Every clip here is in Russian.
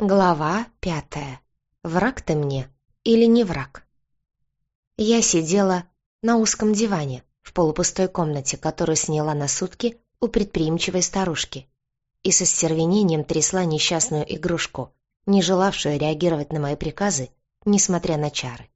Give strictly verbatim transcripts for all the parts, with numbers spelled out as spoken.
Глава пятая. Враг ты мне или не враг? Я сидела на узком диване в полупустой комнате, которую сняла на сутки у предприимчивой старушки, и со стервенением трясла несчастную игрушку, не желавшую реагировать на мои приказы, несмотря на чары.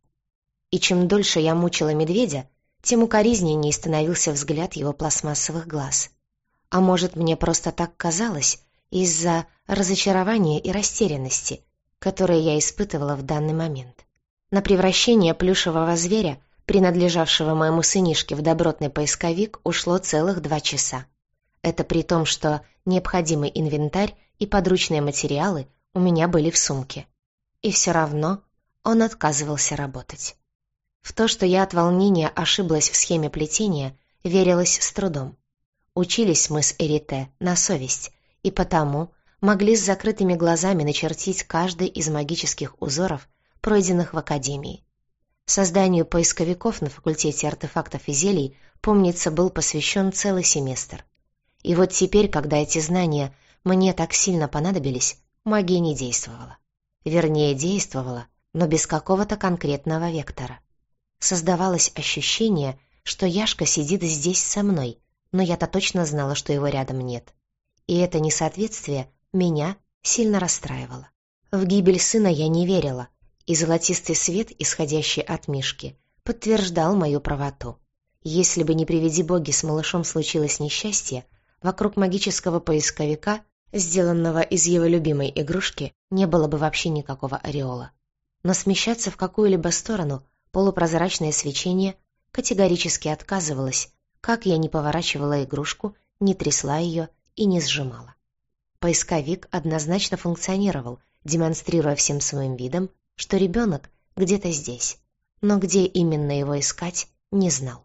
И чем дольше я мучила медведя, тем укоризненней становился взгляд его пластмассовых глаз. А может, мне просто так казалось из-за разочарования и растерянности, которые я испытывала в данный момент. На превращение плюшевого зверя, принадлежавшего моему сынишке, в добротный поисковик, ушло целых два часа. Это при том, что необходимый инвентарь и подручные материалы у меня были в сумке. И все равно он отказывался работать. В то, что я от волнения ошиблась в схеме плетения, верилось с трудом. Учились мы с Эрите на совесть, и потому могли с закрытыми глазами начертить каждый из магических узоров, пройденных в Академии. Созданию поисковиков на факультете артефактов и зелий, помнится, был посвящен целый семестр. И вот теперь, когда эти знания мне так сильно понадобились, магия не действовала. Вернее, действовала, но без какого-то конкретного вектора. Создавалось ощущение, что Яшка сидит здесь со мной, но я-то точно знала, что его рядом нет. И это несоответствие меня сильно расстраивало. В гибель сына я не верила, и золотистый свет, исходящий от Мишки, подтверждал мою правоту. Если бы, не приведи боги, с малышом случилось несчастье, вокруг магического поисковика, сделанного из его любимой игрушки, не было бы вообще никакого ореола. Но смещаться в какую-либо сторону полупрозрачное свечение категорически отказывалось, как я не поворачивала игрушку, не трясла ее и не сжимала. Поисковик однозначно функционировал, демонстрируя всем своим видом, что ребенок где-то здесь, но где именно его искать, не знал.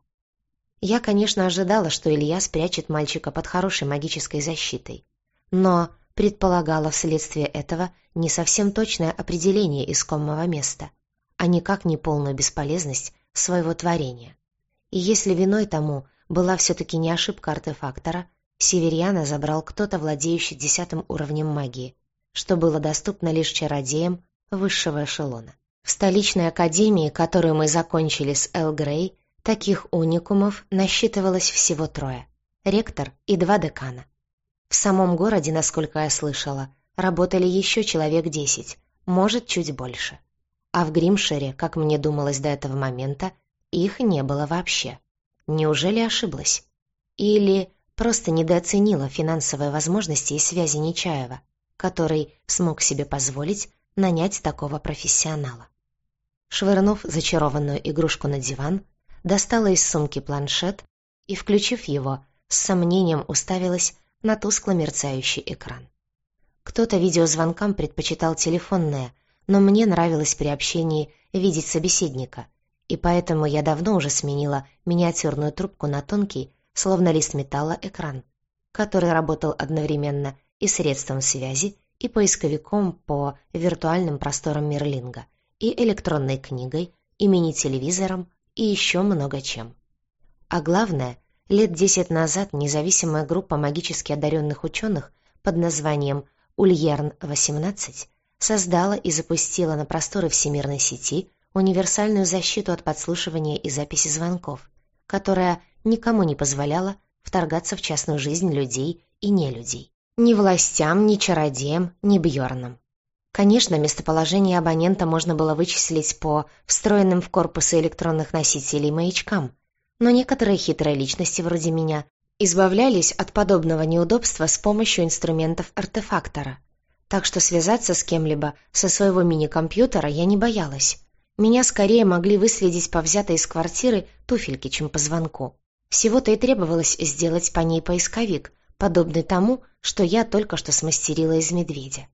Я, конечно, ожидала, что Илья спрячет мальчика под хорошей магической защитой, но предполагала вследствие этого не совсем точное определение искомого места, а никак не полную бесполезность своего творения. И если виной тому была все-таки не ошибка артефактора, Северьяна забрал кто-то, владеющий десятым уровнем магии, что было доступно лишь чародеям высшего эшелона. В столичной академии, которую мы закончили с Эл Грей, таких уникумов насчитывалось всего трое — ректор и два декана. В самом городе, насколько я слышала, работали еще человек десять, может, чуть больше. А в Гримшире, как мне думалось до этого момента, их не было вообще. Неужели ошиблась? Или просто недооценила финансовые возможности и связи Нечаева, который смог себе позволить нанять такого профессионала. Швырнув зачарованную игрушку на диван, достала из сумки планшет и, включив его, с сомнением уставилась на тускло мерцающий экран. Кто-то видеозвонкам предпочитал телефонное, но мне нравилось при общении видеть собеседника, и поэтому я давно уже сменила миниатюрную трубку на тонкий, словно лист металла, экран, который работал одновременно и средством связи, и поисковиком по виртуальным просторам Мерлинга, и электронной книгой, и мини-телевизором, и еще много чем. А главное, лет десять назад независимая группа магически одаренных ученых под названием Ульерн восемнадцать создала и запустила на просторы всемирной сети универсальную защиту от подслушивания и записи звонков, которая никому не позволяла вторгаться в частную жизнь людей и нелюдей. Ни властям, ни чародеям, ни Бьорнам. Конечно, местоположение абонента можно было вычислить по встроенным в корпусы электронных носителей маячкам, но некоторые хитрые личности вроде меня избавлялись от подобного неудобства с помощью инструментов артефактора. Так что связаться с кем-либо со своего мини-компьютера я не боялась. Меня скорее могли выследить по взятой из квартиры туфельке, чем по звонку. Всего-то и требовалось сделать по ней поисковик, подобный тому, что я только что смастерила из медведя.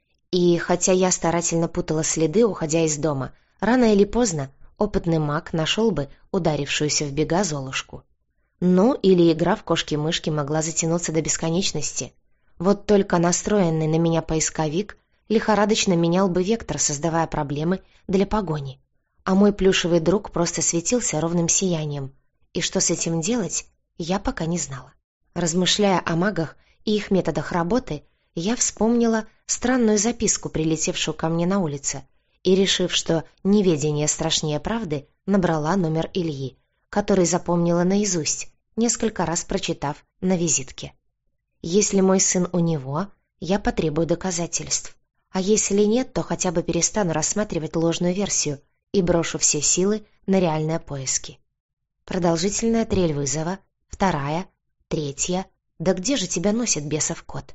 И хотя я старательно путала следы, уходя из дома, рано или поздно опытный маг нашел бы ударившуюся в бега Золушку. Ну, или игра в кошки-мышки могла затянуться до бесконечности. Вот только настроенный на меня поисковик лихорадочно менял бы вектор, создавая проблемы для погони. А мой плюшевый друг просто светился ровным сиянием. И что с этим делать, я пока не знала. Размышляя о магах и их методах работы, я вспомнила странную записку, прилетевшую ко мне на улице, и, решив, что неведение страшнее правды, набрала номер Ильи, который запомнила наизусть, несколько раз прочитав на визитке. Если мой сын у него, я потребую доказательств, а если нет, то хотя бы перестану рассматривать ложную версию и брошу все силы на реальные поиски. Продолжительная трель вызова, вторая, третья. Да где же тебя носит бесов кот?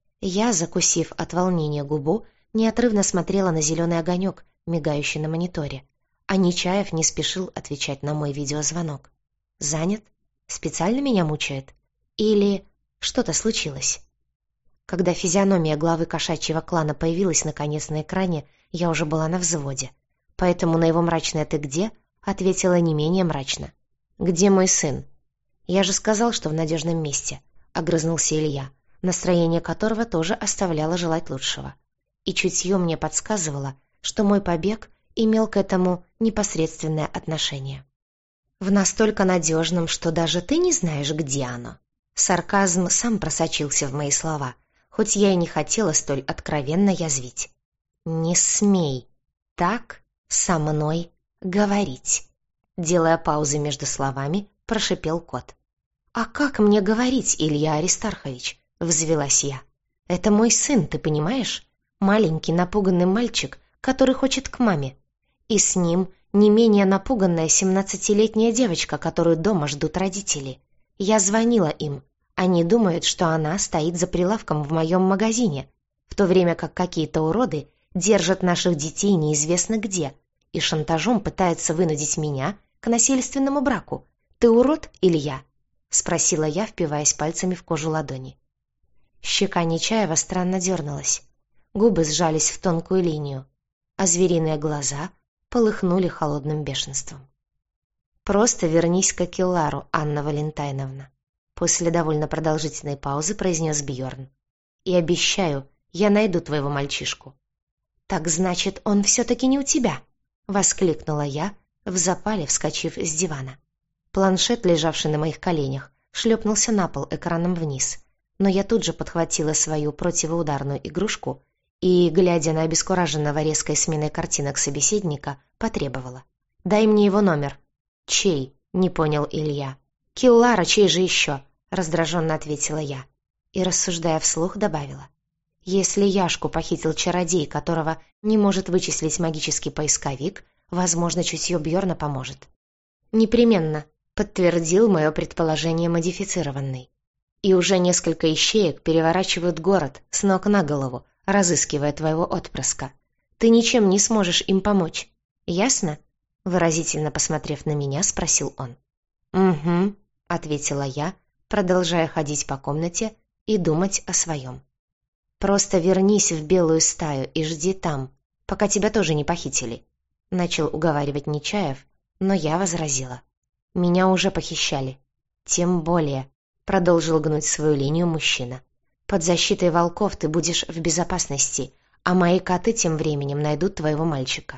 Я, закусив от волнения губу, неотрывно смотрела на зеленый огонек, мигающий на мониторе, а Нечаев не спешил отвечать на мой видеозвонок. Занят? Специально меня мучает? Или что-то случилось? Когда физиономия главы кошачьего клана появилась наконец на экране, я уже была на взводе, поэтому на его мрачное «ты где?» ответила не менее мрачно. «Где мой сын?» «Я же сказал, что в надежном месте», — огрызнулся Илья, настроение которого тоже оставляло желать лучшего. И чутье мне подсказывало, что мой побег имел к этому непосредственное отношение. «В настолько надежном, что даже ты не знаешь, где оно». Сарказм сам просочился в мои слова, хоть я и не хотела столь откровенно язвить. «Не смей так со мной говорить», — делая паузы между словами, прошипел кот. «А как мне говорить, Илья Аристархович?» — взвилась я. «Это мой сын, ты понимаешь? Маленький напуганный мальчик, который хочет к маме. И с ним не менее напуганная семнадцатилетняя девочка, которую дома ждут родители. Я звонила им. Они думают, что она стоит за прилавком в моем магазине, в то время как какие-то уроды держат наших детей неизвестно где и шантажом пытаются вынудить меня к насильственному браку. Ты урод или я?» — спросила я, впиваясь пальцами в кожу ладони. Щека Нечаева странно дернулась. Губы сжались в тонкую линию, а звериные глаза полыхнули холодным бешенством. «Просто вернись к Акеллару, Анна Валентайновна», — после довольно продолжительной паузы произнес Бьорн. «И обещаю, я найду твоего мальчишку». «Так значит, он все-таки не у тебя?» — воскликнула я, в запале вскочив с дивана. Планшет, лежавший на моих коленях, шлепнулся на пол экраном вниз, но я тут же подхватила свою противоударную игрушку и, глядя на обескураженного резкой сменой картинок собеседника, потребовала. «Дай мне его номер». «Чей?» — не понял Илья. «Киллара, чей же еще?» — раздраженно ответила я. И, рассуждая вслух, добавила. «Если Яшку похитил чародей, которого не может вычислить магический поисковик, возможно, чутье Бьорна поможет». «Непременно», — подтвердил мое предположение модифицированный. «И уже несколько ищеек переворачивают город с ног на голову, разыскивая твоего отпрыска. Ты ничем не сможешь им помочь. Ясно?» Выразительно посмотрев на меня, спросил он. «Угу», — ответила я, продолжая ходить по комнате и думать о своем. «Просто вернись в белую стаю и жди там, пока тебя тоже не похитили», — начал уговаривать Нечаев, но я возразила. «Меня уже похищали». «Тем более», — продолжил гнуть свою линию мужчина. «Под защитой волков ты будешь в безопасности, а мои коты тем временем найдут твоего мальчика».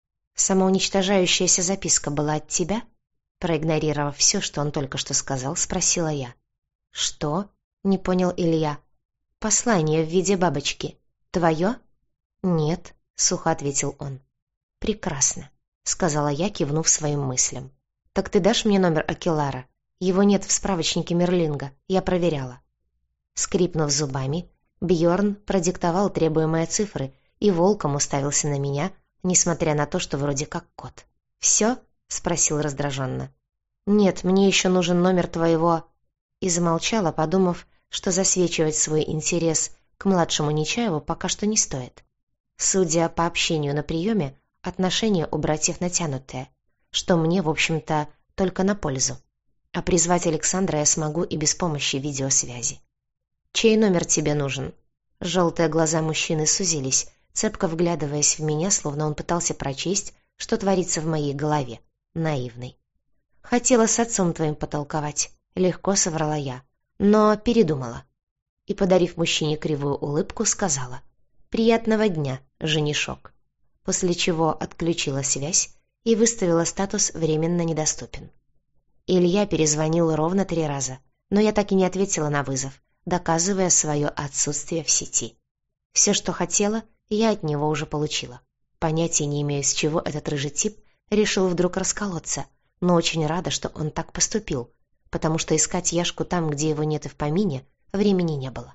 «Самоуничтожающаяся записка была от тебя?» Проигнорировав все, что он только что сказал, спросила я. «Что?» — не понял Илья. «Послание в виде бабочки. Твое?» «Нет», — сухо ответил он. «Прекрасно», — сказала я, кивнув своим мыслям. «Так ты дашь мне номер Акеллара? Его нет в справочнике Мерлинга, я проверяла». Скрипнув зубами, Бьорн продиктовал требуемые цифры и волком уставился на меня, несмотря на то, что вроде как кот. «Все?» — спросил раздраженно. «Нет, мне еще нужен номер твоего...» И замолчала, подумав, что засвечивать свой интерес к младшему Нечаеву пока что не стоит. Судя по общению на приеме, отношения у братьев натянутые, что мне, в общем-то, только на пользу. А призвать Александра я смогу и без помощи видеосвязи. «Чей номер тебе нужен?» Желтые глаза мужчины сузились, цепко вглядываясь в меня, словно он пытался прочесть, что творится в моей голове. Наивный. «Хотела с отцом твоим потолковать», — легко соврала я, но передумала. И, подарив мужчине кривую улыбку, сказала: «Приятного дня, женишок», после чего отключила связь и выставила статус «временно недоступен». Илья перезвонил ровно три раза, но я так и не ответила на вызов, доказывая свое отсутствие в сети. Все, что хотела, я от него уже получила. Понятия не имею, с чего этот рыжий тип решил вдруг расколоться, но очень рада, что он так поступил, потому что искать Яшку там, где его нет и в помине, времени не было.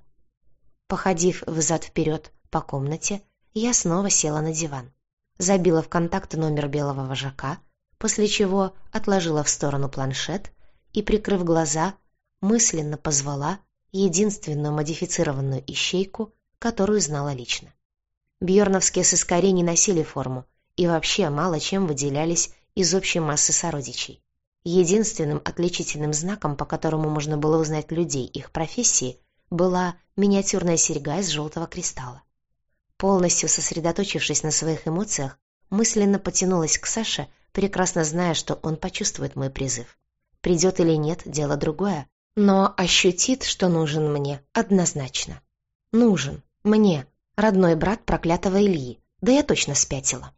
Походив взад-вперед по комнате, я снова села на диван, забила в контакт номер белого вожака, после чего отложила в сторону планшет и, прикрыв глаза, мысленно позвала единственную модифицированную ищейку, которую знала лично. Бьорновские сыскари не носили форму и вообще мало чем выделялись из общей массы сородичей. Единственным отличительным знаком, по которому можно было узнать людей их профессии, была миниатюрная серьга из желтого кристалла. Полностью сосредоточившись на своих эмоциях, мысленно потянулась к Саше, прекрасно зная, что он почувствует мой призыв. Придет или нет, дело другое, но ощутит, что нужен мне, однозначно. Нужен. Мне. Родной брат проклятого Ильи. Да я точно спятила.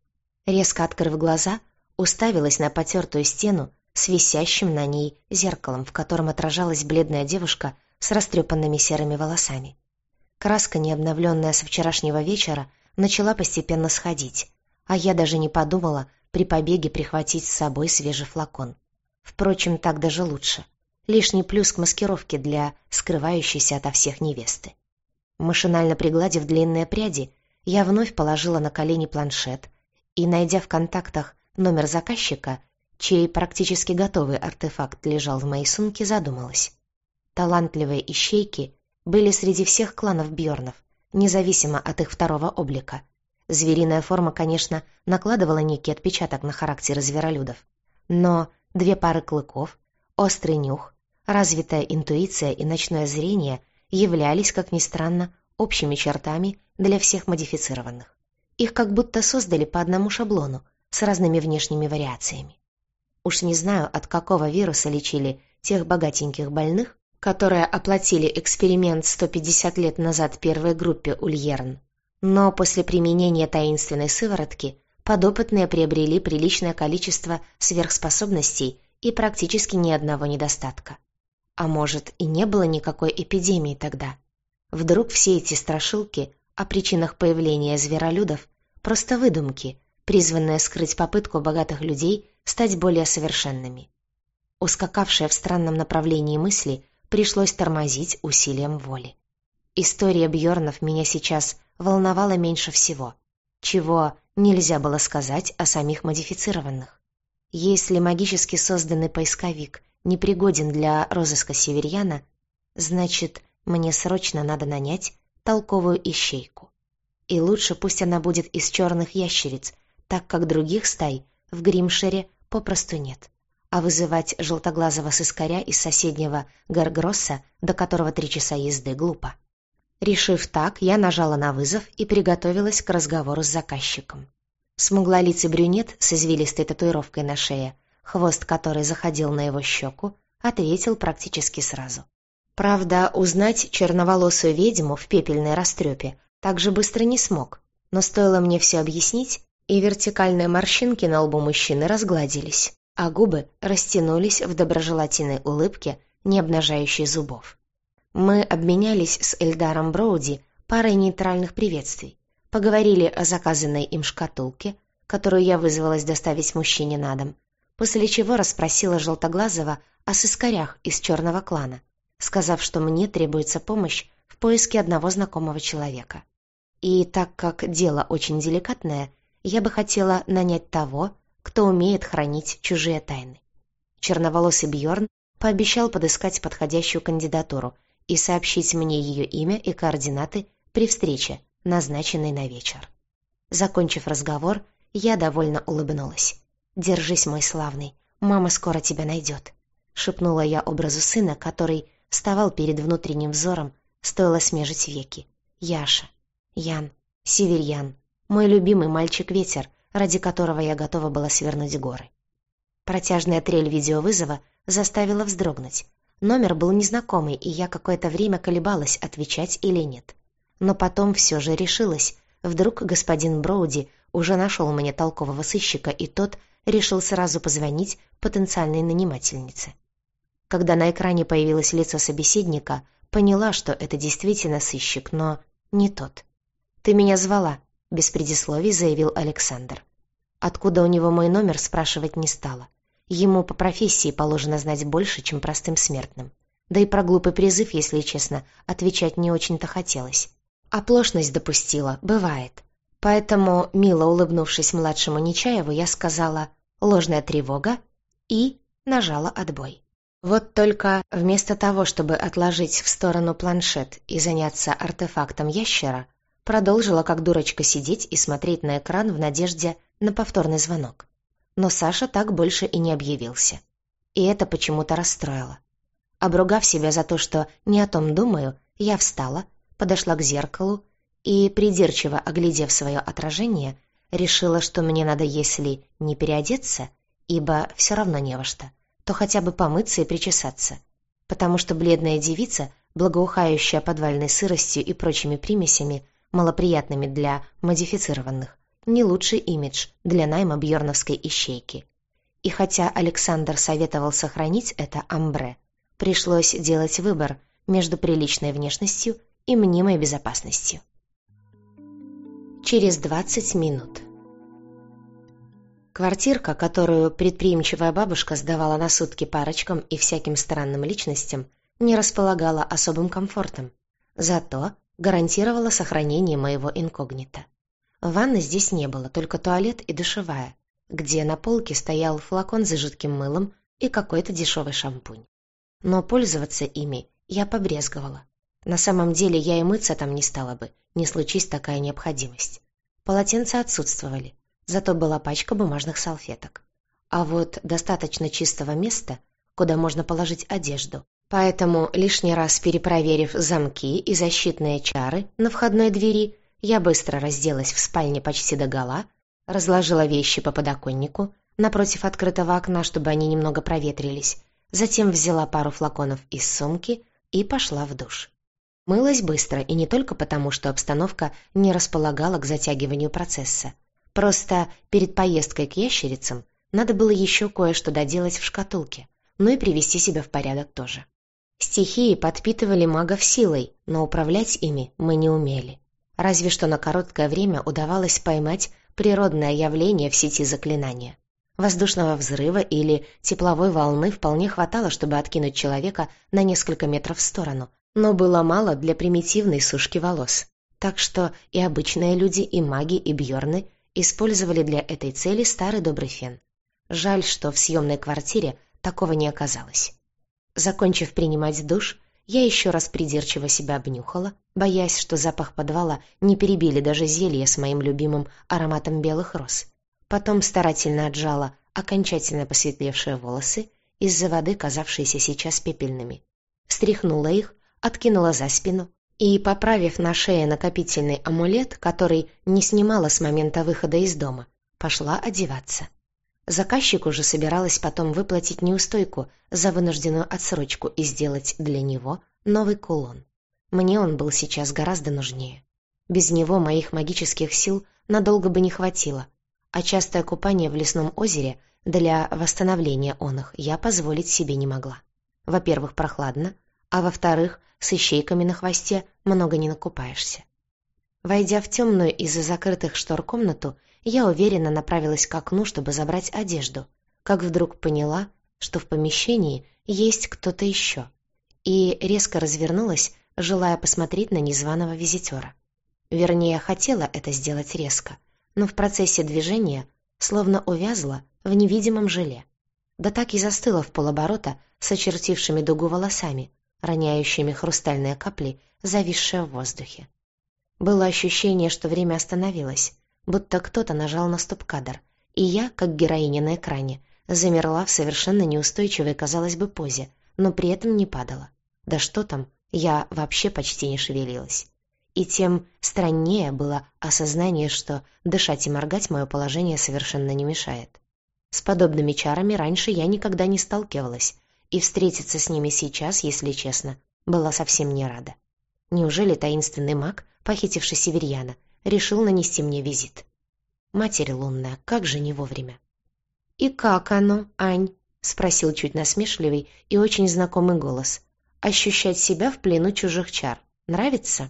Резко открыв глаза, уставилась на потертую стену с висящим на ней зеркалом, в котором отражалась бледная девушка с растрепанными серыми волосами. Краска, не обновленная со вчерашнего вечера, начала постепенно сходить, а я даже не подумала при побеге прихватить с собой свежий флакон. Впрочем, так даже лучше. Лишний плюс к маскировке для скрывающейся ото всех невесты. Машинально пригладив длинные пряди, я вновь положила на колени планшет и, найдя в контактах номер заказчика, чей практически готовый артефакт лежал в моей сумке, задумалась. Талантливые ищейки были среди всех кланов Бьорнов, независимо от их второго облика. Звериная форма, конечно, накладывала некий отпечаток на характеры зверолюдов, но две пары клыков, острый нюх, развитая интуиция и ночное зрение являлись, как ни странно, общими чертами для всех модифицированных. Их как будто создали по одному шаблону, с разными внешними вариациями. Уж не знаю, от какого вируса лечили тех богатеньких больных, которые оплатили эксперимент сто пятьдесят лет назад первой группе Ульерн, но после применения таинственной сыворотки подопытные приобрели приличное количество сверхспособностей и практически ни одного недостатка. А может, и не было никакой эпидемии тогда? Вдруг все эти страшилки о причинах появления зверолюдов просто выдумки, призванные скрыть попытку богатых людей стать более совершенными. Ускакавшие в странном направлении мысли пришлось тормозить усилием воли. История Бьорнов меня сейчас волновала меньше всего, чего нельзя было сказать о самих модифицированных. Если магически созданный поисковик непригоден для розыска северьяна, значит, мне срочно надо нанять толковую ищейку. И лучше пусть она будет из черных ящериц, так как других стай в Гримшире попросту нет. А вызывать желтоглазого сыскаря из соседнего Гаргросса, до которого три часа езды, глупо. Решив так, я нажала на вызов и приготовилась к разговору с заказчиком. Смуглолицый брюнет с извилистой татуировкой на шее, хвост которой заходил на его щеку, ответил практически сразу. Правда, узнать черноволосую ведьму в пепельной растрепе так же быстро не смог, но стоило мне все объяснить, и вертикальные морщинки на лбу мужчины разгладились, а губы растянулись в доброжелательной улыбке, не обнажающей зубов. Мы обменялись с Эльдаром Броуди парой нейтральных приветствий, поговорили о заказанной им шкатулке, которую я вызвалась доставить мужчине на дом, после чего расспросила Желтоглазого о сыскарях из черного клана, сказав, что мне требуется помощь в поиске одного знакомого человека. И так как дело очень деликатное, я бы хотела нанять того, кто умеет хранить чужие тайны. Черноволосый Бьорн пообещал подыскать подходящую кандидатуру и сообщить мне ее имя и координаты при встрече, назначенной на вечер. Закончив разговор, я довольно улыбнулась. «Держись, мой славный, мама скоро тебя найдет», — шепнула я образу сына, который вставал перед внутренним взором, стоило смежить веки. «Яша, Ян, Северьян, мой любимый мальчик-ветер, ради которого я готова была свернуть горы». Протяжная трель видеовызова заставила вздрогнуть. Номер был незнакомый, и я какое-то время колебалась, отвечать или нет. Но потом все же решилась. Вдруг господин Броуди уже нашел мне толкового сыщика, и тот решил сразу позвонить потенциальной нанимательнице. Когда на экране появилось лицо собеседника, Поняла, что это действительно сыщик, но не тот. «Ты меня звала», — без предисловий заявил Александр. Откуда у него мой номер, спрашивать не стала. Ему по профессии положено знать больше, чем простым смертным. Да и про глупый призыв, если честно, отвечать не очень-то хотелось. Оплошность допустила, бывает. Поэтому, мило улыбнувшись младшему Нечаеву, я сказала «ложная тревога» и нажала отбой. Вот только вместо того, чтобы отложить в сторону планшет и заняться артефактом ящера, продолжила как дурочка сидеть и смотреть на экран в надежде на повторный звонок. Но Саша так больше и не объявился. И это почему-то расстроило. Обругав себя за то, что не о том думаю, я встала, подошла к зеркалу и, придирчиво оглядев свое отражение, решила, что мне надо, если не переодеться, ибо все равно не во что, то хотя бы помыться и причесаться, потому что бледная девица, благоухающая подвальной сыростью и прочими примесями, малоприятными для модифицированных, не лучший имидж для найма бьорновской ищейки. И хотя Александр советовал сохранить это амбре, пришлось делать выбор между приличной внешностью и мнимой безопасностью. Через двадцать минут. Квартирка, которую предприимчивая бабушка сдавала на сутки парочкам и всяким странным личностям, не располагала особым комфортом, зато гарантировала сохранение моего инкогнито. Ванны здесь не было, только туалет и душевая, где на полке стоял флакон с жидким мылом и какой-то дешевый шампунь. Но пользоваться ими я побрезговала. На самом деле я и мыться там не стала бы, не случись такая необходимость. Полотенца отсутствовали, зато была пачка бумажных салфеток. А вот достаточно чистого места, куда можно положить одежду. Поэтому, лишний раз перепроверив замки и защитные чары на входной двери, я быстро разделась в спальне почти догола, разложила вещи по подоконнику напротив открытого окна, чтобы они немного проветрились, затем взяла пару флаконов из сумки и пошла в душ. Мылась быстро, и не только потому, что обстановка не располагала к затягиванию процесса. Просто перед поездкой к ящерицам надо было еще кое-что доделать в шкатулке, ну и привести себя в порядок тоже. Стихии подпитывали магов силой, но управлять ими мы не умели. Разве что на короткое время удавалось поймать природное явление в сети заклинания. Воздушного взрыва или тепловой волны вполне хватало, чтобы откинуть человека на несколько метров в сторону, но было мало для примитивной сушки волос. Так что и обычные люди, и маги, и бьорны использовали для этой цели старый добрый фен. Жаль, что в съемной квартире такого не оказалось. Закончив принимать душ, я еще раз придирчиво себя обнюхала, боясь, что запах подвала не перебили даже зелье с моим любимым ароматом белых роз. Потом старательно отжала окончательно посветлевшие волосы, из-за воды казавшиеся сейчас пепельными. Встряхнула их, откинула за спину и, поправив на шее накопительный амулет, который не снимала с момента выхода из дома, пошла одеваться. Заказчику же собиралась потом выплатить неустойку за вынужденную отсрочку и сделать для него новый кулон. Мне он был сейчас гораздо нужнее. Без него моих магических сил надолго бы не хватило, а частое купание в лесном озере для восстановления оных я позволить себе не могла. Во-первых, прохладно, а во-вторых, с ищейками на хвосте много не накупаешься. Войдя в темную из-за закрытых штор комнату, я уверенно направилась к окну, чтобы забрать одежду, как вдруг поняла, что в помещении есть кто-то еще, и резко развернулась, желая посмотреть на незваного визитера. Вернее, хотела это сделать резко, но в процессе движения словно увязла в невидимом желе. Да так и застыла в полоборота с очертившими дугу волосами, роняющими хрустальные капли, зависшие в воздухе. Было ощущение, что время остановилось, будто кто-то нажал на стоп-кадр, и я, как героиня на экране, замерла в совершенно неустойчивой, казалось бы, позе, но при этом не падала. Да что там, я вообще почти не шевелилась. И тем страннее было осознание, что дышать и моргать мое положение совершенно не мешает. С подобными чарами раньше я никогда не сталкивалась, и встретиться с ними сейчас, если честно, была совсем не рада. Неужели таинственный маг, похитивший северьяна, решил нанести мне визит? Матерь лунная, как же не вовремя. «И как оно, Ань?» — спросил чуть насмешливый и очень знакомый голос. Ощущать себя в плену чужих чар нравится?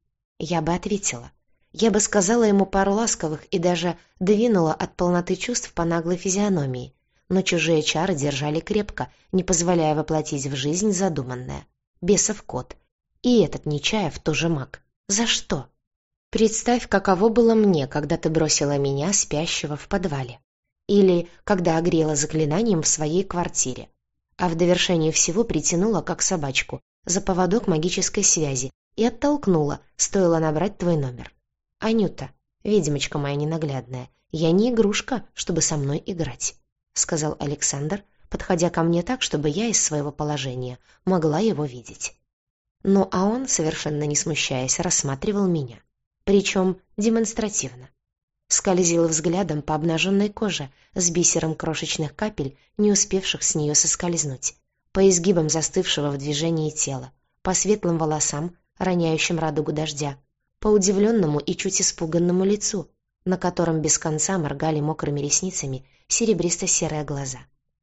Я бы ответила. Я бы сказала ему пару ласковых и даже двинула от полноты чувств по наглой физиономии, но чужие чары держали крепко, не позволяя воплотить в жизнь задуманное. Бесов кот. И этот Нечаев тоже маг. За что? Представь, каково было мне, когда ты бросила меня, спящего, в подвале. Или когда огрела заклинанием в своей квартире. А в довершение всего притянула, как собачку, за поводок магической связи и оттолкнула, стоило набрать твой номер. «Анюта, ведьмочка моя ненаглядная, я не игрушка, чтобы со мной играть», — сказал Александр, подходя ко мне так, чтобы я из своего положения могла его видеть. Ну а он, совершенно не смущаясь, рассматривал меня. Причем демонстративно. Скользил взглядом по обнаженной коже с бисером крошечных капель, не успевших с нее соскользнуть, по изгибам застывшего в движении тела, по светлым волосам, роняющим радугу дождя, по удивленному и чуть испуганному лицу, на котором без конца моргали мокрыми ресницами серебристо-серые глаза.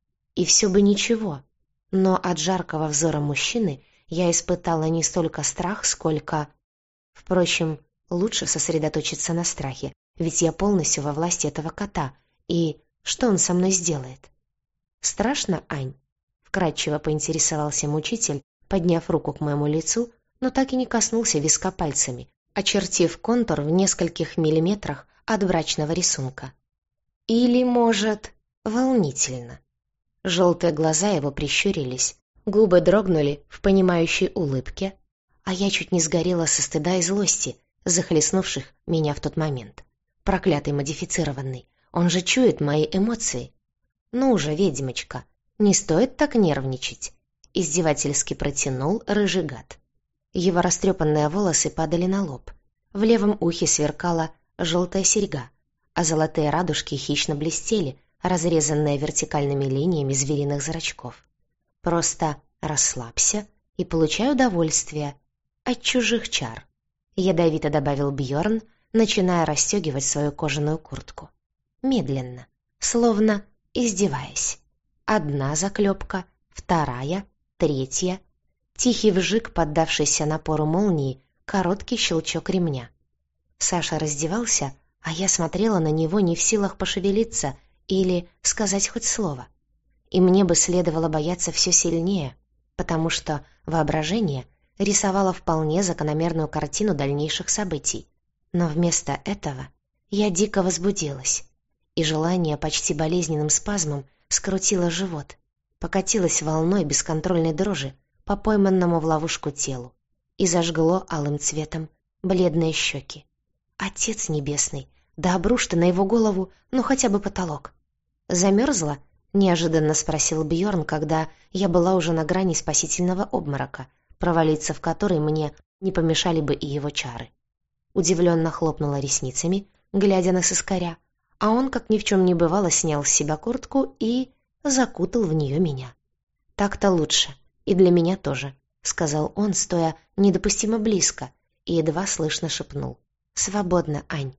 И все бы ничего, но от жаркого взора мужчины я испытала не столько страх, сколько... Впрочем, лучше сосредоточиться на страхе, ведь я полностью во власти этого кота, и что он со мной сделает? «Страшно, Ань?» — вкратчиво поинтересовался мучитель, подняв руку к моему лицу, но так и не коснулся виска пальцами, очертив контур в нескольких миллиметрах от брачного рисунка. Или, может, волнительно. Желтые глаза его прищурились, губы дрогнули в понимающей улыбке, а я чуть не сгорела со стыда и злости, захлестнувших меня в тот момент. Проклятый модифицированный, он же чует мои эмоции. «Ну уже, ведьмочка, не стоит так нервничать», — издевательски протянул рыжий гад. Его растрепанные волосы падали на лоб. В левом ухе сверкала желтая серьга, а золотые радужки хищно блестели, разрезанные вертикальными линиями звериных зрачков. «Просто расслабься и получай удовольствие от чужих чар», — ядовито добавил Бьорн, начиная расстегивать свою кожаную куртку. Медленно, словно издеваясь. Одна заклепка, вторая, третья. Тихий вжик, поддавшийся напору молнии, короткий щелчок ремня. Саша раздевался, а я смотрела на него не в силах пошевелиться или сказать хоть слово. И мне бы следовало бояться все сильнее, потому что воображение рисовало вполне закономерную картину дальнейших событий. Но вместо этого я дико возбудилась, и желание почти болезненным спазмом скрутило живот, покатилось волной бесконтрольной дрожи по пойманному в ловушку телу и зажгло алым цветом бледные щеки. Отец небесный, да обрушь ты на его голову, ну хотя бы потолок. «Замерзла?» — неожиданно спросил Бьорн, когда я была уже на грани спасительного обморока, провалиться в который мне не помешали бы и его чары. Удивленно хлопнула ресницами, глядя на сыскаря, а он, как ни в чем не бывало, снял с себя куртку и закутал в нее меня. «Так-то лучше, и для меня тоже», — сказал он, стоя недопустимо близко, и едва слышно шепнул. «Свободно, Ань».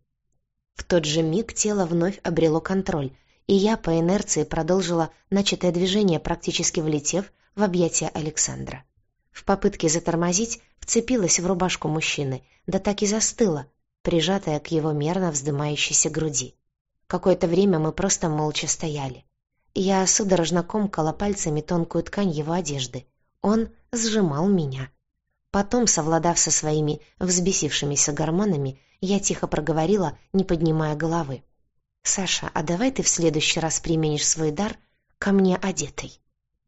В тот же миг тело вновь обрело контроль, и я по инерции продолжила начатое движение, практически влетев в объятия Александра. В попытке затормозить вцепилась в рубашку мужчины, да так и застыла, прижатая к его мерно вздымающейся груди. Какое-то время мы просто молча стояли. Я судорожно комкала пальцами тонкую ткань его одежды. Он сжимал меня. Потом, совладав со своими взбесившимися гормонами, я тихо проговорила, не поднимая головы. «Саша, а давай ты в следующий раз применишь свой дар ко мне одетой?»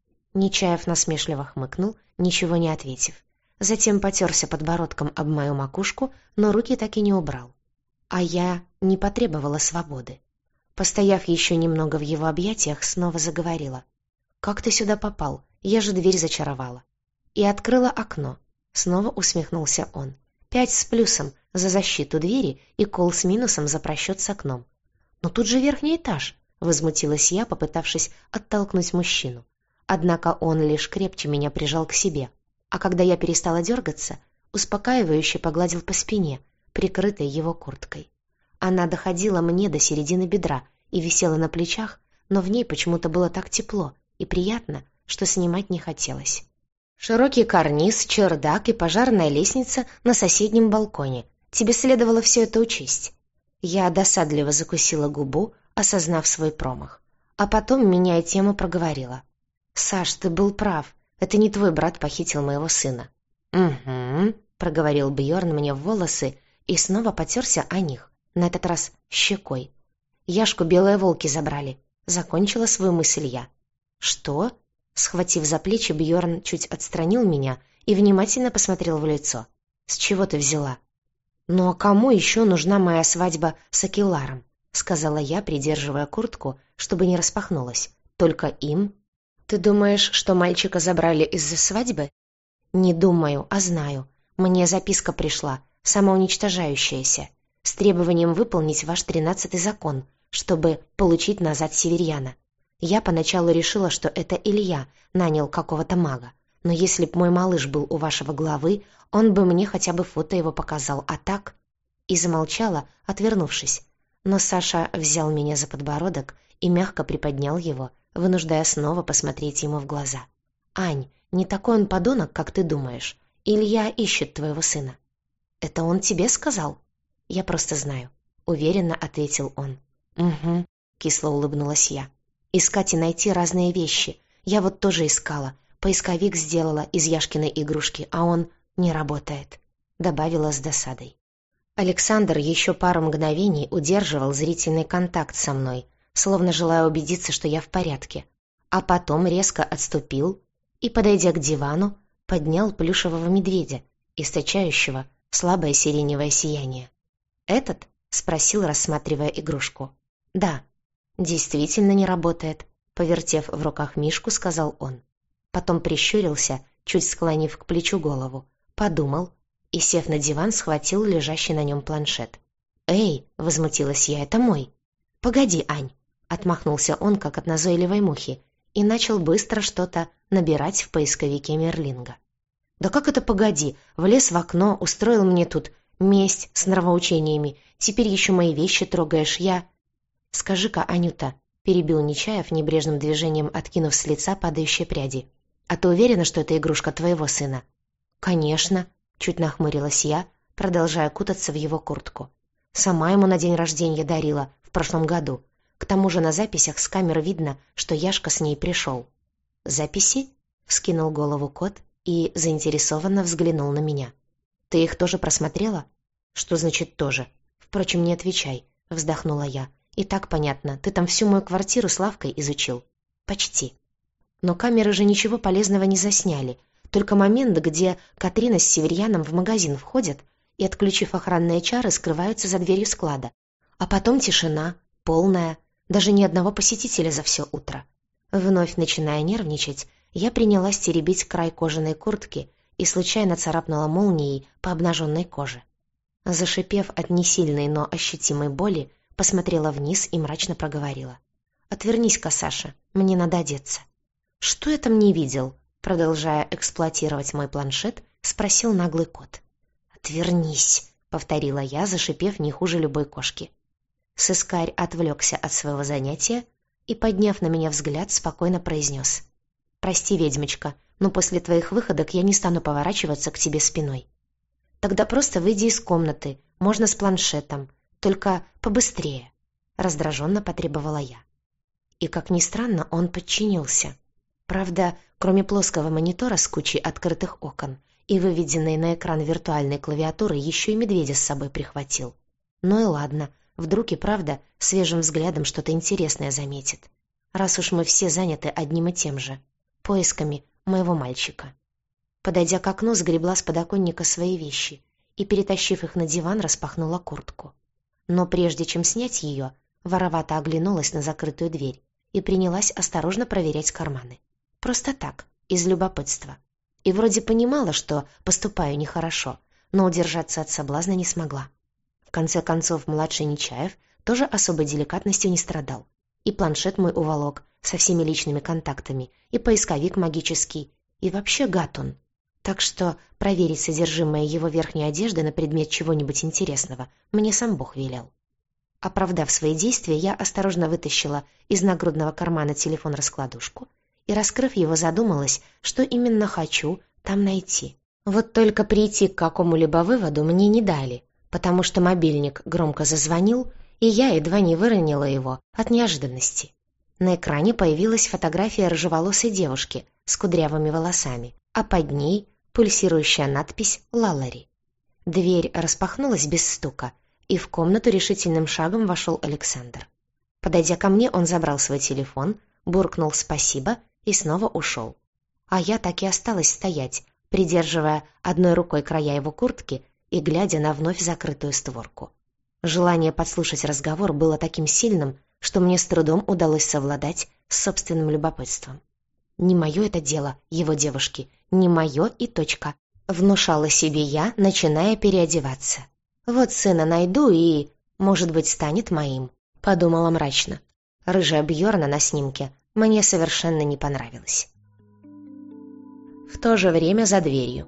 Нечаев насмешливо хмыкнул, ничего не ответив. Затем потерся подбородком об мою макушку, но руки так и не убрал. А я не потребовала свободы. Постояв еще немного в его объятиях, снова заговорила. «Как ты сюда попал? Я же дверь зачаровала». И открыла окно. Снова усмехнулся он. «Пять с плюсом за защиту двери и кол с минусом за просчет с окном». «Но тут же верхний этаж», — возмутилась я, попытавшись оттолкнуть мужчину. Однако он лишь крепче меня прижал к себе, а когда я перестала дергаться, успокаивающе погладил по спине, прикрытой его курткой. Она доходила мне до середины бедра и висела на плечах, но в ней почему-то было так тепло и приятно, что снимать не хотелось. Широкий карниз, чердак и пожарная лестница на соседнем балконе. Тебе следовало все это учесть». Я досадливо закусила губу, осознав свой промах. А потом, меняя тему, проговорила. «Саш, ты был прав. Это не твой брат похитил моего сына». «Угу», — проговорил Бьорн мне в волосы и снова потерся о них, на этот раз щекой. «Яшку белые волки забрали», — закончила свою мысль я. «Что?» — схватив за плечи, Бьорн чуть отстранил меня и внимательно посмотрел в лицо. «С чего ты взяла?» «Ну а кому еще нужна моя свадьба с Акелларом?» — сказала я, придерживая куртку, чтобы не распахнулась. «Только им?» «Ты думаешь, что мальчика забрали из-за свадьбы?» «Не думаю, а знаю. Мне записка пришла, самоуничтожающаяся, с требованием выполнить ваш тринадцатый закон, чтобы получить назад северьяна. Я поначалу решила, что это Илья нанял какого-то мага, но если б мой малыш был у вашего главы, он бы мне хотя бы фото его показал, а так...» И замолчала, отвернувшись. Но Саша взял меня за подбородок и мягко приподнял его, вынуждая снова посмотреть ему в глаза. «Ань, не такой он подонок, как ты думаешь. Илья ищет твоего сына». «Это он тебе сказал?» «Я просто знаю», — уверенно ответил он. «Угу», — кисло улыбнулась я. «Искать и найти разные вещи. Я вот тоже искала. Поисковик сделала из Яшкиной игрушки, а он не работает», — добавила с досадой. Александр еще пару мгновений удерживал зрительный контакт со мной, словно желая убедиться, что я в порядке, а потом резко отступил и, подойдя к дивану, поднял плюшевого медведя, источающего слабое сиреневое сияние. «Этот?» — спросил, рассматривая игрушку. «Да». «Действительно не работает», — повертев в руках мишку, сказал он. Потом прищурился, чуть склонив к плечу голову, подумал и, сев на диван, схватил лежащий на нем планшет. «Эй!» — возмутилась я, «это мой!» «Погоди, Ань!» — отмахнулся он, как от назойливой мухи, и начал быстро что-то набирать в поисковике Мерлинга. «Да как это погоди? Влез в окно, устроил мне тут месть с нравоучениями, теперь еще мои вещи трогаешь, я...» «Скажи-ка, Анюта», — перебил Нечаев, небрежным движением откинув с лица падающие пряди, «а ты уверена, что это игрушка твоего сына?» «Конечно», — чуть нахмурилась я, продолжая кутаться в его куртку. «Сама ему на день рождения дарила, в прошлом году. К тому же на записях с камеры видно, что Яшка с ней пришел». «Записи?» — вскинул голову кот и заинтересованно взглянул на меня. «Ты их тоже просмотрела?» «Что значит «тоже»? Впрочем, не отвечай», — вздохнула я. «И так понятно, ты там всю мою квартиру с Лавкой изучил». «Почти». «Но камеры же ничего полезного не засняли. Только момент, где Катрина с Северьяном в магазин входят и, отключив охранные чары, скрываются за дверью склада. А потом тишина, полная, даже ни одного посетителя за все утро». Вновь начиная нервничать, я принялась теребить край кожаной куртки и случайно царапнула молнией по обнаженной коже. Зашипев от несильной, но ощутимой боли, посмотрела вниз и мрачно проговорила. «Отвернись-ка, Саша, мне надо одеться». «Что я там не видел?» Продолжая эксплуатировать мой планшет, спросил наглый кот. «Отвернись», — повторила я, зашипев не хуже любой кошки. Сыскарь отвлекся от своего занятия и, подняв на меня взгляд, спокойно произнес. «Прости, ведьмочка, но после твоих выходок я не стану поворачиваться к тебе спиной». «Тогда просто выйди из комнаты, можно с планшетом, только побыстрее», — раздраженно потребовала я. И, как ни странно, он подчинился. Правда, кроме плоского монитора с кучей открытых окон и выведенной на экран виртуальной клавиатуры, еще и медведя с собой прихватил. Ну и ладно, вдруг и правда свежим взглядом что-то интересное заметит. Раз уж мы все заняты одним и тем же — поисками моего мальчика. Подойдя к окну, сгребла с подоконника свои вещи и, перетащив их на диван, распахнула куртку. Но прежде чем снять ее, воровато оглянулась на закрытую дверь и принялась осторожно проверять карманы. Просто так, из любопытства. И вроде понимала, что поступаю нехорошо, но удержаться от соблазна не смогла. В конце концов, младший Нечаев тоже особой деликатностью не страдал. И планшет мой уволок со всеми личными контактами, и поисковик магический, и вообще гад он. Так что проверить содержимое его верхней одежды на предмет чего-нибудь интересного мне сам Бог велел. Оправдав свои действия, я осторожно вытащила из нагрудного кармана телефон-раскладушку и, раскрыв его, задумалась, что именно хочу там найти. Вот только прийти к какому-либо выводу мне не дали, потому что мобильник громко зазвонил, и я едва не выронила его от неожиданности. На экране появилась фотография рыжеволосой девушки с кудрявыми волосами, а под ней пульсирующая надпись «Лалари». Дверь распахнулась без стука, и в комнату решительным шагом вошел Александр. Подойдя ко мне, он забрал свой телефон, буркнул «спасибо» и снова ушел. А я так и осталась стоять, придерживая одной рукой края его куртки и глядя на вновь закрытую створку. Желание подслушать разговор было таким сильным, что мне с трудом удалось совладать с собственным любопытством. «Не мое это дело, его девушки, не мое и точка», — внушала себе я, начиная переодеваться. «Вот сына найду и, может быть, станет моим», — подумала мрачно. Рыжая Бьорна на снимке мне совершенно не понравилась. В то же время за дверью.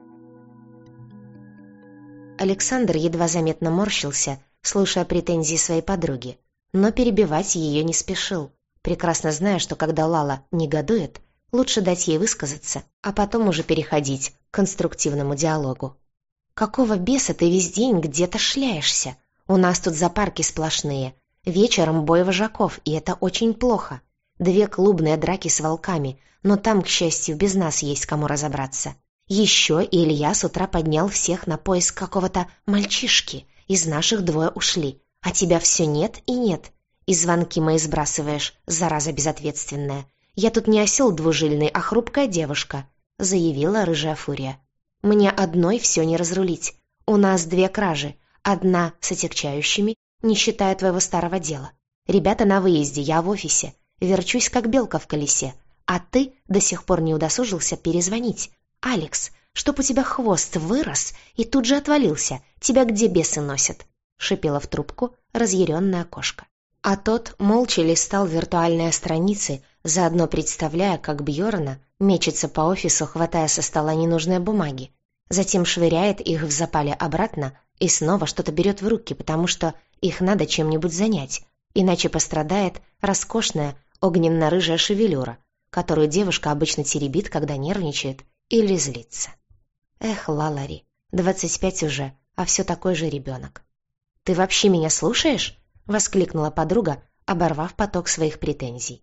Александр едва заметно морщился, слушая претензии своей подруги, но перебивать ее не спешил, прекрасно зная, что когда Лала негодует, лучше дать ей высказаться, а потом уже переходить к конструктивному диалогу. «Какого беса ты весь день где-то шляешься? У нас тут зоопарки сплошные. Вечером бой вожаков, и это очень плохо. Две клубные драки с волками, но там, к счастью, без нас есть кому разобраться. Еще и Илья с утра поднял всех на поиск какого-то мальчишки. Из наших двое ушли, а тебя все нет и нет. И звонки мои сбрасываешь, зараза безответственная. Я тут не осел двужильный, а хрупкая девушка», — заявила рыжая фурия. «Мне одной все не разрулить. У нас две кражи, одна с отягчающими, не считая твоего старого дела. Ребята на выезде, я в офисе. Верчусь, как белка в колесе. А ты до сих пор не удосужился перезвонить. Алекс, чтоб у тебя хвост вырос и тут же отвалился. Тебя где бесы носят?» — шипела в трубку разъяренная кошка. А тот молча листал виртуальные страницы, заодно представляя, как Бьорна мечется по офису, хватая со стола ненужные бумаги. Затем швыряет их в запале обратно и снова что-то берет в руки, потому что их надо чем-нибудь занять, иначе пострадает роскошная огненно-рыжая шевелюра, которую девушка обычно теребит, когда нервничает или злится. Эх, Лалари, двадцать пять уже, а все такой же ребенок. «Ты вообще меня слушаешь?» — воскликнула подруга, оборвав поток своих претензий.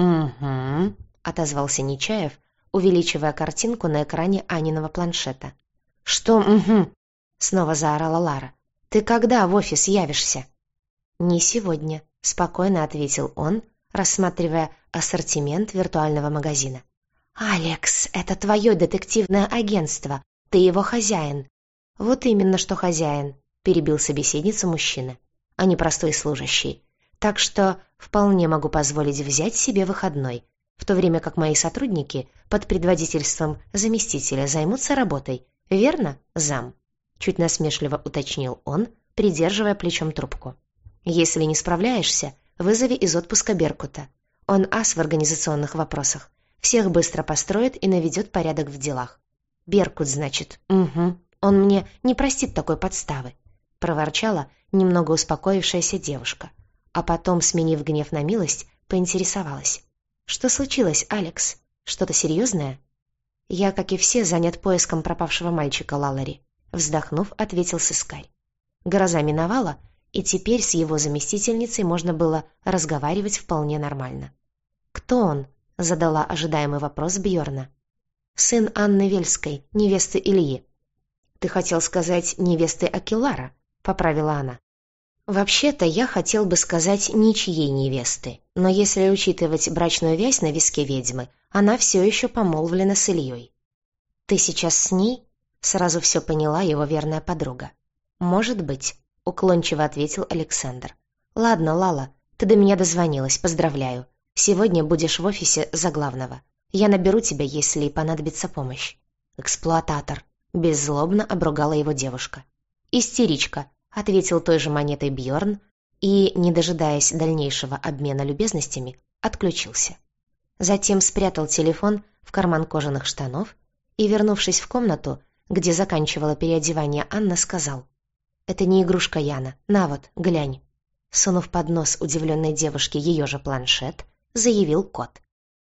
«Угу», — отозвался Нечаев, увеличивая картинку на экране Аниного планшета. «Что «угу»?» — снова заорала Лара. «Ты когда в офис явишься?» «Не сегодня», — спокойно ответил он, рассматривая ассортимент виртуального магазина. «Алекс, это твое детективное агентство, ты его хозяин». «Вот именно, что хозяин», — перебил собеседницу мужчина, а не простой служащий. «Так что вполне могу позволить взять себе выходной, в то время как мои сотрудники под предводительством заместителя займутся работой. Верно, зам?» Чуть насмешливо уточнил он, придерживая плечом трубку. «Если не справляешься, вызови из отпуска Беркута. Он ас в организационных вопросах. Всех быстро построит и наведет порядок в делах». «Беркут, значит? Угу. Он мне не простит такой подставы», — проворчала немного успокоившаяся девушка. А потом, сменив гнев на милость, поинтересовалась. «Что случилось, Алекс? Что-то серьезное?» «Я, как и все, занят поиском пропавшего мальчика Лалари», — вздохнув, ответил сыскарь. Гроза миновала, и теперь с его заместительницей можно было разговаривать вполне нормально. «Кто он?» — задала ожидаемый вопрос Бьорна. «Сын Анны Вельской, невесты Ильи». «Ты хотел сказать невесты Акилара?» — поправила она. «Вообще-то я хотел бы сказать ничьей невесты, но если учитывать брачную вязь на виске ведьмы, она все еще помолвлена с Ильей». «Ты сейчас с ней?» — сразу все поняла его верная подруга. «Может быть», — уклончиво ответил Александр. «Ладно, Лала, ты до меня дозвонилась, поздравляю. Сегодня будешь в офисе за главного. Я наберу тебя, если понадобится помощь». «Эксплуататор», — беззлобно обругала его девушка. «Истеричка», — ответил той же монетой Бьорн и, не дожидаясь дальнейшего обмена любезностями, отключился. Затем спрятал телефон в карман кожаных штанов и, вернувшись в комнату, где заканчивала переодевание Анна, сказал: «Это не игрушка Яна, на вот, глянь». Сунув под нос удивленной девушке ее же планшет, заявил кот.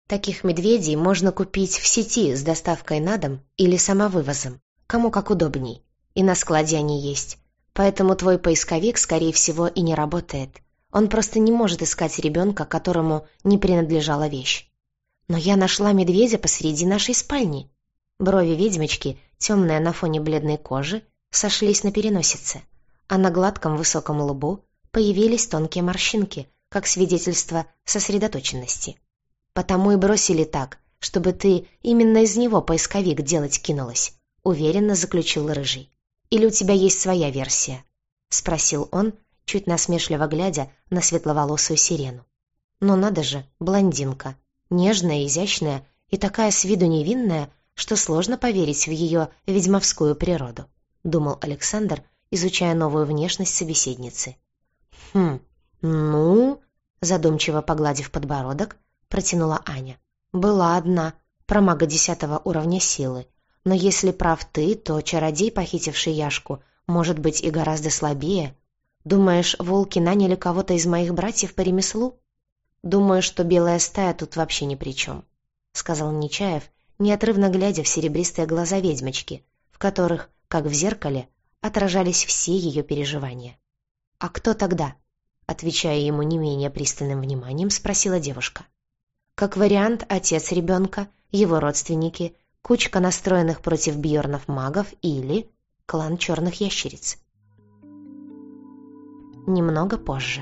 Таких медведей можно купить в сети с доставкой на дом или самовывозом, кому как удобней. И на складе они есть. Поэтому твой поисковик, скорее всего, и не работает. Он просто не может искать ребенка, которому не принадлежала вещь. Но я нашла медведя посреди нашей спальни. Брови ведьмочки, темные на фоне бледной кожи, сошлись на переносице, а на гладком высоком лбу появились тонкие морщинки, как свидетельство сосредоточенности. Потому и бросили так, чтобы ты именно из него поисковик делать кинулась, уверенно заключил Рыжий. Или у тебя есть своя версия? Спросил он, чуть насмешливо глядя на светловолосую сирену. Но надо же, блондинка, нежная, изящная и такая с виду невинная, что сложно поверить в ее ведьмовскую природу, думал Александр, изучая новую внешность собеседницы. Хм, ну, задумчиво погладив подбородок, протянула Аня. Была одна, про мага десятого уровня силы. Но если прав ты, то чародей, похитивший Яшку, может быть и гораздо слабее. Думаешь, волки наняли кого-то из моих братьев по ремеслу? Думаю, что белая стая тут вообще ни при чем, сказал Нечаев, неотрывно глядя в серебристые глаза ведьмочки, в которых, как в зеркале, отражались все ее переживания. «А кто тогда?» Отвечая ему не менее пристальным вниманием, спросила девушка. «Как вариант, отец ребенка, его родственники, кучка настроенных против Бьорнов магов или клан черных ящериц». Немного позже.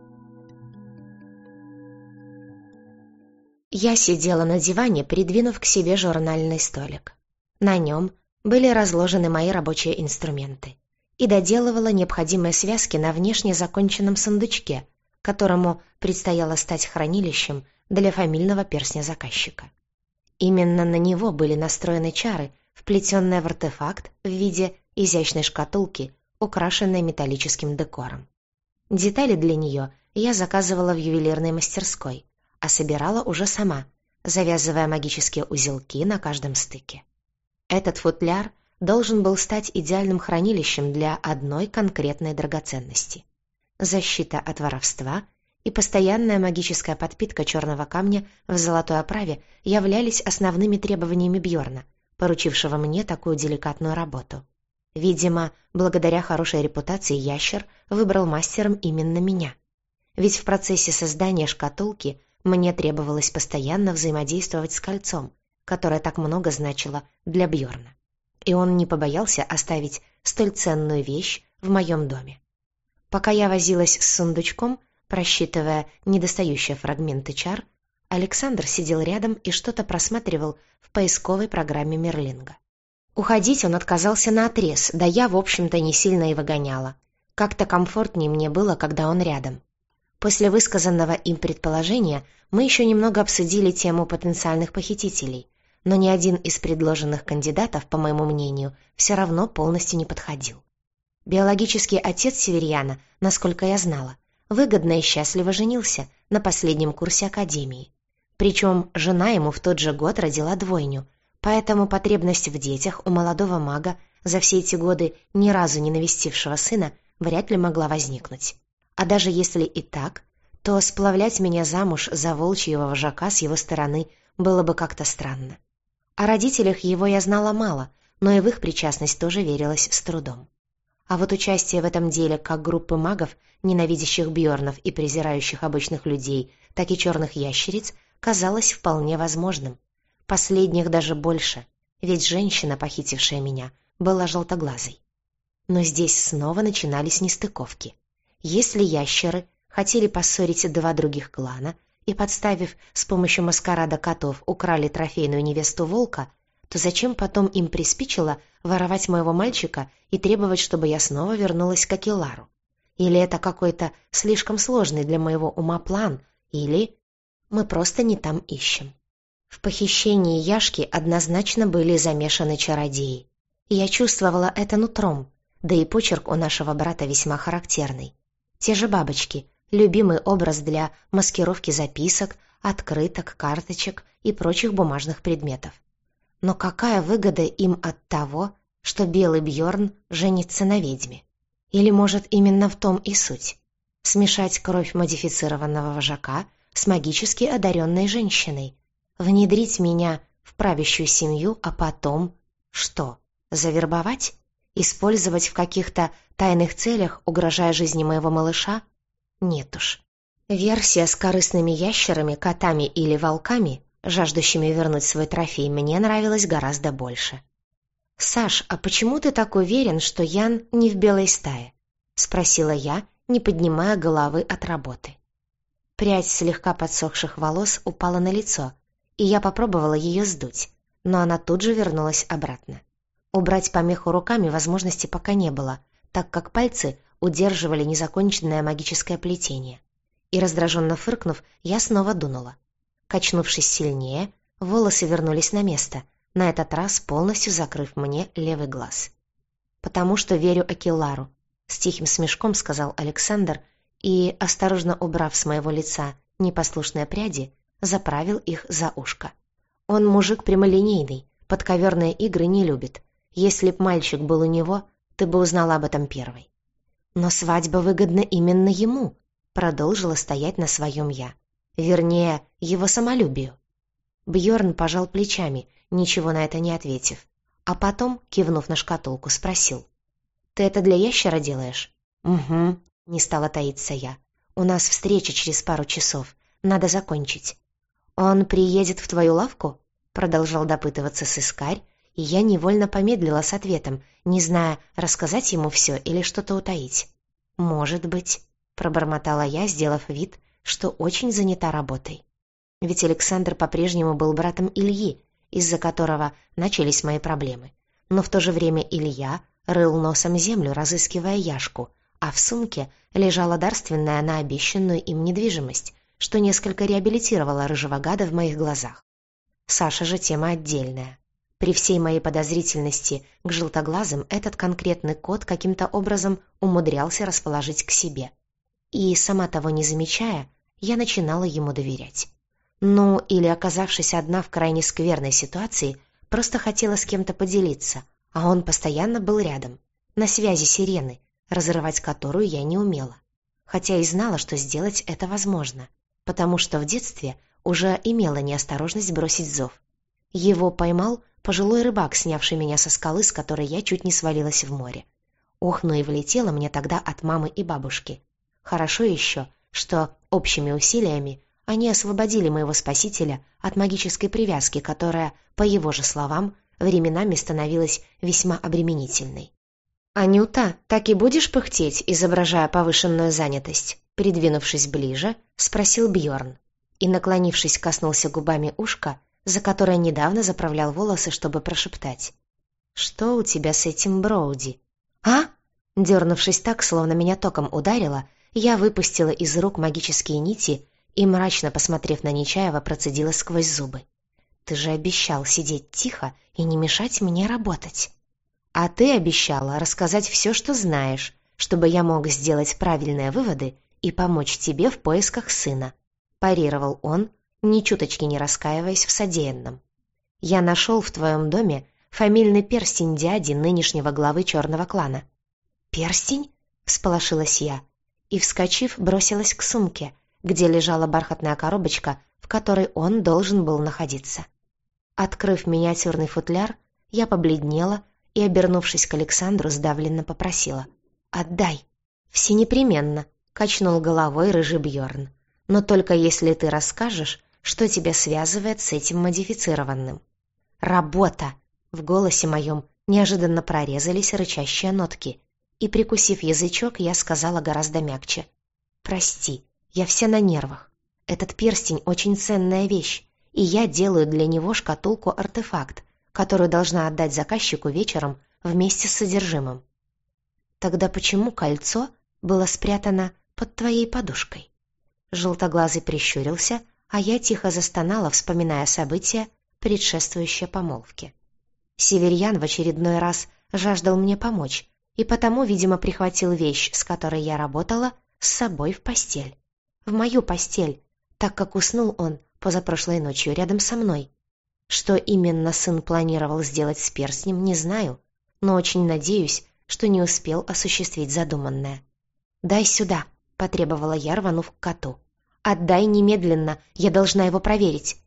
Я сидела на диване, придвинув к себе журнальный столик. На нем были разложены мои рабочие инструменты, и доделывала необходимые связки на внешне законченном сундучке, которому предстояло стать хранилищем для фамильного перстня заказчика. Именно на него были настроены чары, вплетенные в артефакт в виде изящной шкатулки, украшенной металлическим декором. Детали для нее я заказывала в ювелирной мастерской, а собирала уже сама, завязывая магические узелки на каждом стыке. Этот футляр должен был стать идеальным хранилищем для одной конкретной драгоценности. Защита от воровства и постоянная магическая подпитка черного камня в золотой оправе являлись основными требованиями Бьорна, поручившего мне такую деликатную работу. Видимо, благодаря хорошей репутации ящер выбрал мастером именно меня. Ведь в процессе создания шкатулки мне требовалось постоянно взаимодействовать с кольцом, которое так много значило для Бьорна. И он не побоялся оставить столь ценную вещь в моем доме. Пока я возилась с сундучком, просчитывая недостающие фрагменты чар, Александр сидел рядом и что-то просматривал в поисковой программе Мерлинга. Уходить он отказался наотрез, да я, в общем-то, не сильно и выгоняла. Как-то комфортнее мне было, когда он рядом. После высказанного им предположения мы еще немного обсудили тему потенциальных похитителей, но ни один из предложенных кандидатов, по моему мнению, все равно полностью не подходил. Биологический отец Северьяна, насколько я знала, выгодно и счастливо женился на последнем курсе академии. Причем жена ему в тот же год родила двойню, поэтому потребность в детях у молодого мага, за все эти годы ни разу не навестившего сына, вряд ли могла возникнуть. А даже если и так, то сплавлять меня замуж за волчьего вожака с его стороны было бы как-то странно. О родителях его я знала мало, но и в их причастность тоже верилась с трудом. А вот участие в этом деле как группы магов, ненавидящих Бьорнов и презирающих обычных людей, так и черных ящериц, казалось вполне возможным. Последних даже больше, ведь женщина, похитившая меня, была желтоглазой. Но здесь снова начинались нестыковки. Если ящеры хотели поссорить два других клана и, подставив с помощью маскарада котов, украли трофейную невесту волка, то зачем потом им приспичило воровать моего мальчика и требовать, чтобы я снова вернулась к Акелару? Или это какой-то слишком сложный для моего ума план, или мы просто не там ищем. В похищении Яшки однозначно были замешаны чародеи. Я чувствовала это нутром, да и почерк у нашего брата весьма характерный. Те же бабочки, любимый образ для маскировки записок, открыток, карточек и прочих бумажных предметов. Но какая выгода им от того, что белый Бьорн женится на ведьме? Или, может, именно в том и суть? Смешать кровь модифицированного вожака с магически одаренной женщиной, Внедрить меня в правящую семью, а потом... Что? Завербовать? Использовать в каких-то тайных целях, угрожая жизни моего малыша? Нет уж. Версия с корыстными ящерами, котами или волками, жаждущими вернуть свой трофей, мне нравилась гораздо больше. «Саш, а почему ты так уверен, что Ян не в белой стае?» — спросила я, не поднимая головы от работы. Прядь слегка подсохших волос упала на лицо, и я попробовала ее сдуть, но она тут же вернулась обратно. Убрать помеху руками возможности пока не было, так как пальцы удерживали незаконченное магическое плетение. И раздраженно фыркнув, я снова дунула. Качнувшись сильнее, волосы вернулись на место, на этот раз полностью закрыв мне левый глаз. «Потому что верю Акеллару», — с тихим смешком сказал Александр и, осторожно убрав с моего лица непослушные пряди, заправил их за ушко. «Он мужик прямолинейный, подковерные игры не любит. Если б мальчик был у него, ты бы узнала об этом первой». «Но свадьба выгодна именно ему», — продолжила стоять на своем я. Вернее, его самолюбию. Бьорн пожал плечами, ничего на это не ответив. А потом, кивнув на шкатулку, спросил. «Ты это для ящера делаешь?» «Угу», — не стала таиться я. «У нас встреча через пару часов. Надо закончить». «Он приедет в твою лавку?» — продолжал допытываться сыскарь, и я невольно помедлила с ответом, не зная, рассказать ему все или что-то утаить. «Может быть», — пробормотала я, сделав вид, что очень занята работой. Ведь Александр по-прежнему был братом Ильи, из-за которого начались мои проблемы. Но в то же время Илья рыл носом землю, разыскивая Яшку, а в сумке лежала дарственная на обещанную им недвижимость, что несколько реабилитировало рыжего гада в моих глазах. Саша же тема отдельная. При всей моей подозрительности к желтоглазым этот конкретный кот каким-то образом умудрялся расположить к себе. И, сама того не замечая, я начинала ему доверять. Ну, или, оказавшись одна в крайне скверной ситуации, просто хотела с кем-то поделиться, а он постоянно был рядом, на связи сирены, разрывать которую я не умела. Хотя и знала, что сделать это возможно, потому что в детстве уже имела неосторожность бросить зов. Его поймал пожилой рыбак, снявший меня со скалы, с которой я чуть не свалилась в море. Ох, ну и влетело мне тогда от мамы и бабушки. Хорошо еще, что общими усилиями они освободили моего спасителя от магической привязки, которая, по его же словам, временами становилась весьма обременительной. «Анюта, так и будешь пыхтеть, изображая повышенную занятость?» Придвинувшись ближе, спросил Бьорн и, наклонившись, коснулся губами ушка, за которое недавно заправлял волосы, чтобы прошептать. «Что у тебя с этим Броуди?» «А?» Дернувшись так, словно меня током ударило, я выпустила из рук магические нити и, мрачно посмотрев на Нечаева, процедила сквозь зубы. «Ты же обещал сидеть тихо и не мешать мне работать. А ты обещала рассказать все, что знаешь, чтобы я мог сделать правильные выводы и помочь тебе в поисках сына», — парировал он, ни чуточки не раскаиваясь в содеянном. «Я нашел в твоем доме фамильный перстень дяди нынешнего главы черного клана». «Перстень?» — всполошилась я и, вскочив, бросилась к сумке, где лежала бархатная коробочка, в которой он должен был находиться. Открыв миниатюрный футляр, я побледнела и, обернувшись к Александру, сдавленно попросила. «Отдай!» «Все непременно», — качнул головой рыжий Бьорн. «Но только если ты расскажешь, что тебя связывает с этим модифицированным». «Работа!» — в голосе моем неожиданно прорезались рычащие нотки, и, прикусив язычок, я сказала гораздо мягче. «Прости, я вся на нервах. Этот перстень очень ценная вещь, и я делаю для него шкатулку-артефакт, которую должна отдать заказчику вечером вместе с содержимым». «Тогда почему кольцо было спрятано под твоей подушкой?» Желтоглазый прищурился, а я тихо застонала, вспоминая события, предшествующие помолвке. Северьян в очередной раз жаждал мне помочь, и потому, видимо, прихватил вещь, с которой я работала, с собой в постель. В мою постель, так как уснул он позапрошлой ночью рядом со мной. Что именно сын планировал сделать с перстнем, не знаю, но очень надеюсь, что не успел осуществить задуманное. «Дай сюда», — потребовала я, рванув к коту. «Отдай немедленно, я должна его проверить».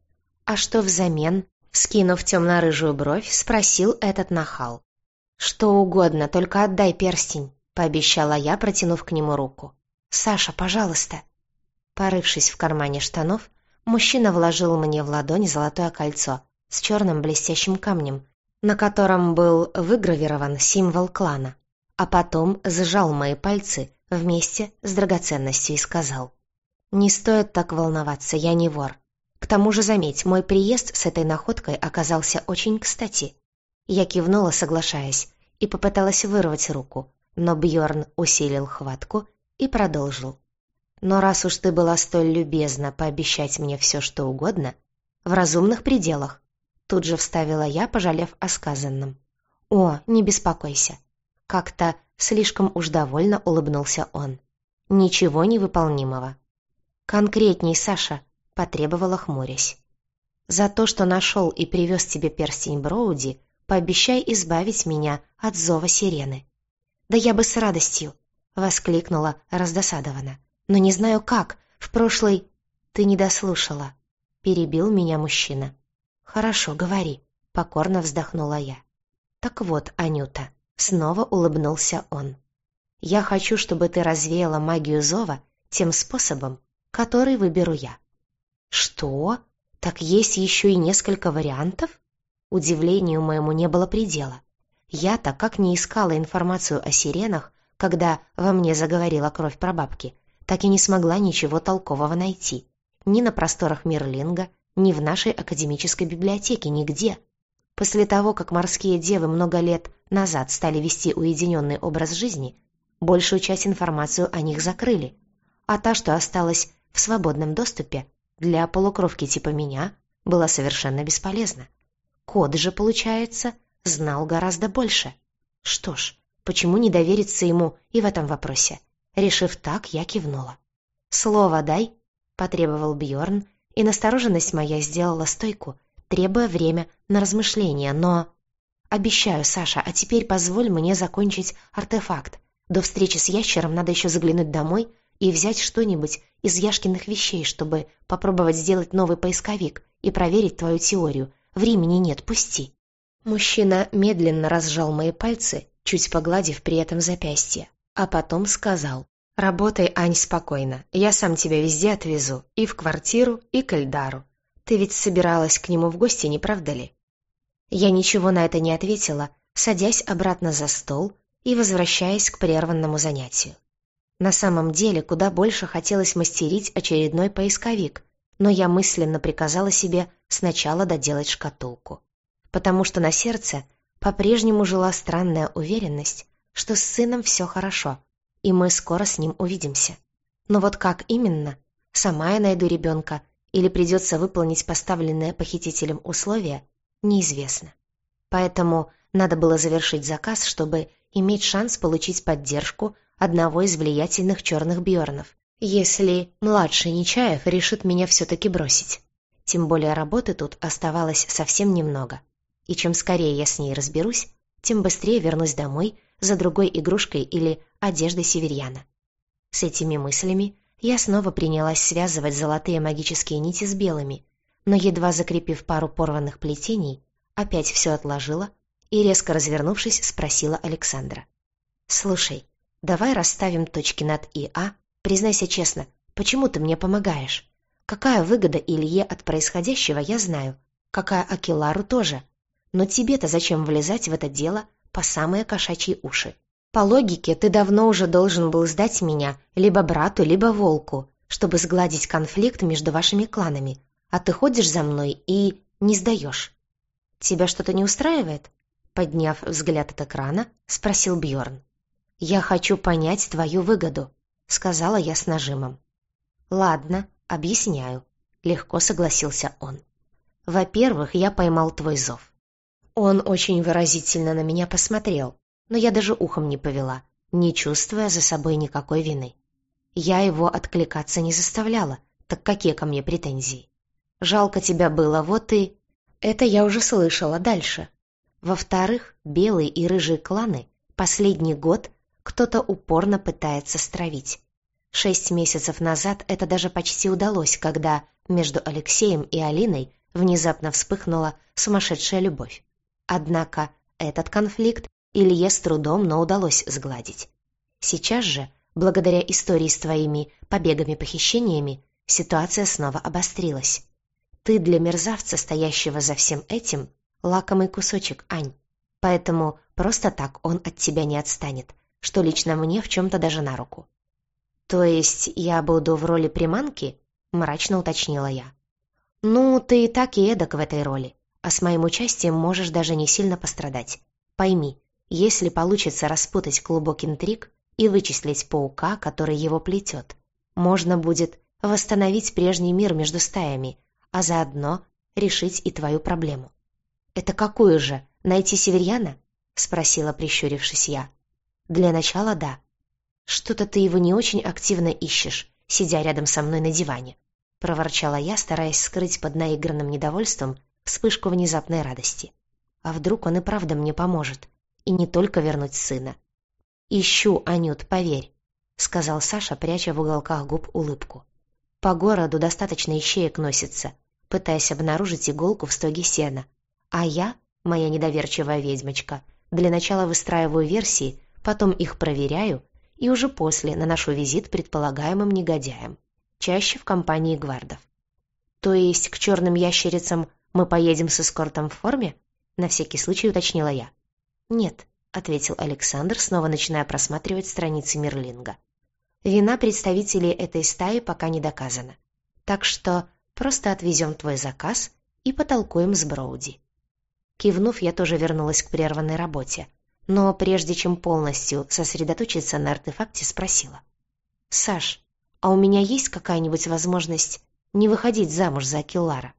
«А что взамен?» — вскинув темно-рыжую бровь, спросил этот нахал. «Что угодно, только отдай перстень», — пообещала я, протянув к нему руку. «Саша, пожалуйста». Порывшись в кармане штанов, мужчина вложил мне в ладонь золотое кольцо с черным блестящим камнем, на котором был выгравирован символ клана, а потом сжал мои пальцы вместе с драгоценностью и сказал: «Не стоит так волноваться, я не вор. К тому же, заметь, мой приезд с этой находкой оказался очень кстати». Я кивнула, соглашаясь, и попыталась вырвать руку, но Бьорн усилил хватку и продолжил. «Но раз уж ты была столь любезна пообещать мне все, что угодно, в разумных пределах», тут же вставила я, пожалев о сказанном. «О, не беспокойся». Как-то слишком уж довольно улыбнулся он. «Ничего невыполнимого». «Конкретней, Саша», — потребовала, хмурясь. «За то, что нашел и привез тебе перстень Броуди, пообещай избавить меня от зова сирены». «Да я бы с радостью», — воскликнула раздосадованно. «Но не знаю как. В прошлый...» «Ты не дослушала», — перебил меня мужчина. «Хорошо, говори», — покорно вздохнула я. «Так вот, Анюта», — снова улыбнулся он. «Я хочу, чтобы ты развеяла магию зова тем способом, который выберу я». «Что? Так есть еще и несколько вариантов?» Удивлению моему не было предела. Я-то, как не искала информацию о сиренах, когда во мне заговорила кровь прабабки, так и не смогла ничего толкового найти. Ни на просторах Мирлинга, ни в нашей академической библиотеке, нигде. После того, как морские девы много лет назад стали вести уединенный образ жизни, большую часть информацию о них закрыли, а та, что осталась в свободном доступе, для полукровки типа меня, была совершенно бесполезна. Код же, получается, знал гораздо больше. Что ж, почему не довериться ему и в этом вопросе? Решив так, я кивнула. «Слово дай», — потребовал Бьорн, и настороженность моя сделала стойку, требуя время на размышления, но... «Обещаю, Саша, а теперь позволь мне закончить артефакт. До встречи с ящером надо еще заглянуть домой и взять что-нибудь из Яшкиных вещей, чтобы попробовать сделать новый поисковик и проверить твою теорию. Времени нет, пусти». Мужчина медленно разжал мои пальцы, чуть погладив при этом запястье, а потом сказал: «Работай, Ань, спокойно. Я сам тебя везде отвезу, и в квартиру, и к Эльдару. Ты ведь собиралась к нему в гости, не правда ли?» Я ничего на это не ответила, садясь обратно за стол и возвращаясь к прерванному занятию. На самом деле, куда больше хотелось мастерить очередной поисковик, но я мысленно приказала себе сначала доделать шкатулку, потому что на сердце по-прежнему жила странная уверенность, что с сыном все хорошо, и мы скоро с ним увидимся. Но вот как именно? Сама я найду ребенка или придется выполнить поставленное похитителем условия, неизвестно. Поэтому надо было завершить заказ, чтобы иметь шанс получить поддержку одного из влиятельных черных Бьорнов, если младший Нечаев решит меня все-таки бросить. Тем более работы тут оставалось совсем немного. И чем скорее я с ней разберусь, тем быстрее вернусь домой за другой игрушкой или одеждой северьяна. С этими мыслями я снова принялась связывать золотые магические нити с белыми, но, едва закрепив пару порванных плетений, опять все отложила и, резко развернувшись, спросила Александра: «Слушай, давай расставим точки над «и», а? Признайся честно, почему ты мне помогаешь? Какая выгода Илье от происходящего, я знаю, какая Акилару тоже. Но тебе-то зачем влезать в это дело по самые кошачьи уши? По логике, ты давно уже должен был сдать меня либо брату, либо волку, чтобы сгладить конфликт между вашими кланами, а ты ходишь за мной и не сдаешь. Тебя что-то не устраивает?» Подняв взгляд от экрана, спросил Бьорн. «Я хочу понять твою выгоду», — сказала я с нажимом. «Ладно, объясняю», — легко согласился он. «Во-первых, я поймал твой зов». Он очень выразительно на меня посмотрел, но я даже ухом не повела, не чувствуя за собой никакой вины. Я его откликаться не заставляла, так какие ко мне претензии? Жалко тебя было, вот и... Это я уже слышала дальше. Во-вторых, белые и рыжие кланы последний год кто-то упорно пытается стравить. Шесть месяцев назад это даже почти удалось, когда между Алексеем и Алиной внезапно вспыхнула сумасшедшая любовь. Однако этот конфликт Илье с трудом, но удалось сгладить. Сейчас же, благодаря истории с твоими побегами-похищениями, ситуация снова обострилась. Ты для мерзавца, стоящего за всем этим, лакомый кусочек, Ань. Поэтому просто так он от тебя не отстанет, что лично мне в чем-то даже на руку. То есть я буду в роли приманки? Мрачно уточнила я. Ну, ты и так и эдак в этой роли, а с моим участием можешь даже не сильно пострадать. Пойми, если получится распутать клубок интриг и вычислить паука, который его плетет, можно будет восстановить прежний мир между стаями, а заодно решить и твою проблему. «Это какую же? Найти северьяна?» — спросила, прищурившись я. «Для начала да. Что-то ты его не очень активно ищешь, сидя рядом со мной на диване», — проворчала я, стараясь скрыть под наигранным недовольством вспышку внезапной радости. «А вдруг он и правда мне поможет? И не только вернуть сына?» «Ищу, Анют, поверь», — сказал Саша, пряча в уголках губ улыбку. «По городу достаточно ищеек носится, пытаясь обнаружить иголку в стоге сена. А я, моя недоверчивая ведьмочка, для начала выстраиваю версии, потом их проверяю и уже после наношу визит предполагаемым негодяям, чаще в компании гвардов. То есть к черным ящерицам мы поедем с эскортом в форме? На всякий случай уточнила я. Нет, ответил Александр, снова начиная просматривать страницы Мерлинга. Вина представителей этой стаи пока не доказана. Так что просто отвезем твой заказ и потолкуем с Броуди. Кивнув, я тоже вернулась к прерванной работе, но прежде чем полностью сосредоточиться на артефакте, спросила. «Саш, а у меня есть какая-нибудь возможность не выходить замуж за Акиллара?»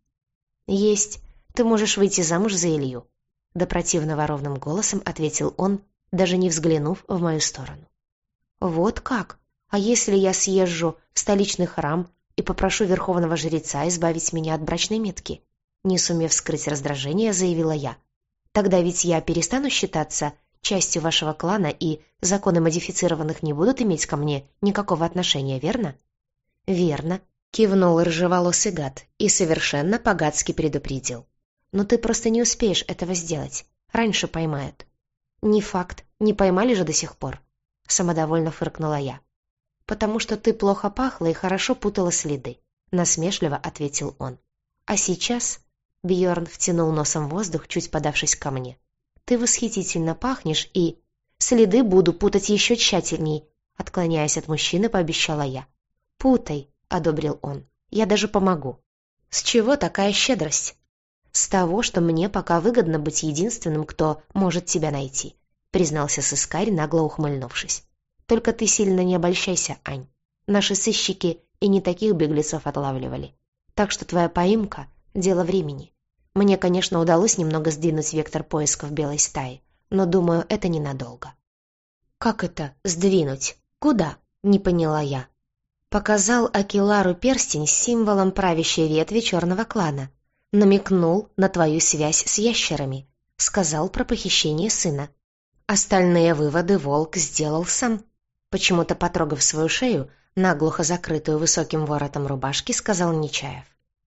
«Есть. Ты можешь выйти замуж за Илью», — до противного ровным голосом ответил он, даже не взглянув в мою сторону. «Вот как? А если я съезжу в столичный храм и попрошу верховного жреца избавить меня от брачной метки?» Не сумев скрыть раздражение, заявила я. «Тогда ведь я перестану считаться частью вашего клана, и законы модифицированных не будут иметь ко мне никакого отношения, верно?» «Верно», — кивнул рыжеволосый гад и совершенно по-гадски предупредил. «Но ты просто не успеешь этого сделать. Раньше поймают». «Не факт. Не поймали же до сих пор», — самодовольно фыркнула я. «Потому что ты плохо пахла и хорошо путала следы», — насмешливо ответил он. «А сейчас...» — Бьорн втянул носом воздух, чуть подавшись ко мне. «Ты восхитительно пахнешь и...» «Следы буду путать еще тщательней», — отклоняясь от мужчины, пообещала я. «Путай», — одобрил он. «Я даже помогу». «С чего такая щедрость?» «С того, что мне пока выгодно быть единственным, кто может тебя найти», — признался сыскарь, нагло ухмыльнувшись. «Только ты сильно не обольщайся, Ань. Наши сыщики и не таких беглецов отлавливали. Так что твоя поимка — дело времени. Мне, конечно, удалось немного сдвинуть вектор поисков белой стаи, но, думаю, это ненадолго». «Как это сдвинуть? Куда?» — не поняла я. Показал Акиллару перстень с символом правящей ветви черного клана. Намекнул на твою связь с ящерами. Сказал про похищение сына. Остальные выводы волк сделал сам. Почему-то, потрогав свою шею, наглухо закрытую высоким воротом рубашки, сказал Нечаев.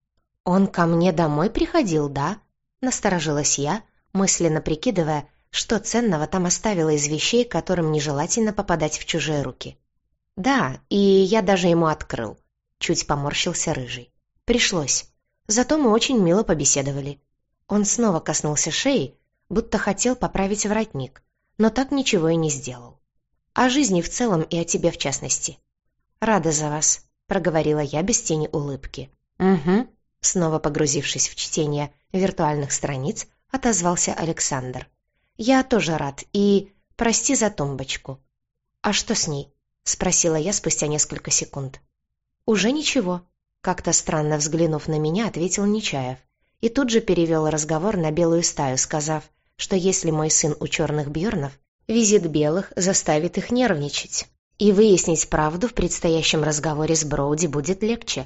«Он ко мне домой приходил, да?» Насторожилась я, мысленно прикидывая, что ценного там оставила из вещей, которым нежелательно попадать в чужие руки. «Да, и я даже ему открыл», — чуть поморщился Рыжий. «Пришлось. Зато мы очень мило побеседовали». Он снова коснулся шеи, будто хотел поправить воротник, но так ничего и не сделал. «О жизни в целом и о тебе в частности». «Рада за вас», — проговорила я без тени улыбки. «Угу», — снова погрузившись в чтение виртуальных страниц, отозвался Александр. «Я тоже рад, и прости за тумбочку». «А что с ней?» — спросила я спустя несколько секунд. «Уже ничего», — как-то странно взглянув на меня, ответил Нечаев, и тут же перевел разговор на белую стаю, сказав, что если мой сын у черных Бьорнов, визит белых заставит их нервничать, и выяснить правду в предстоящем разговоре с Броуди будет легче.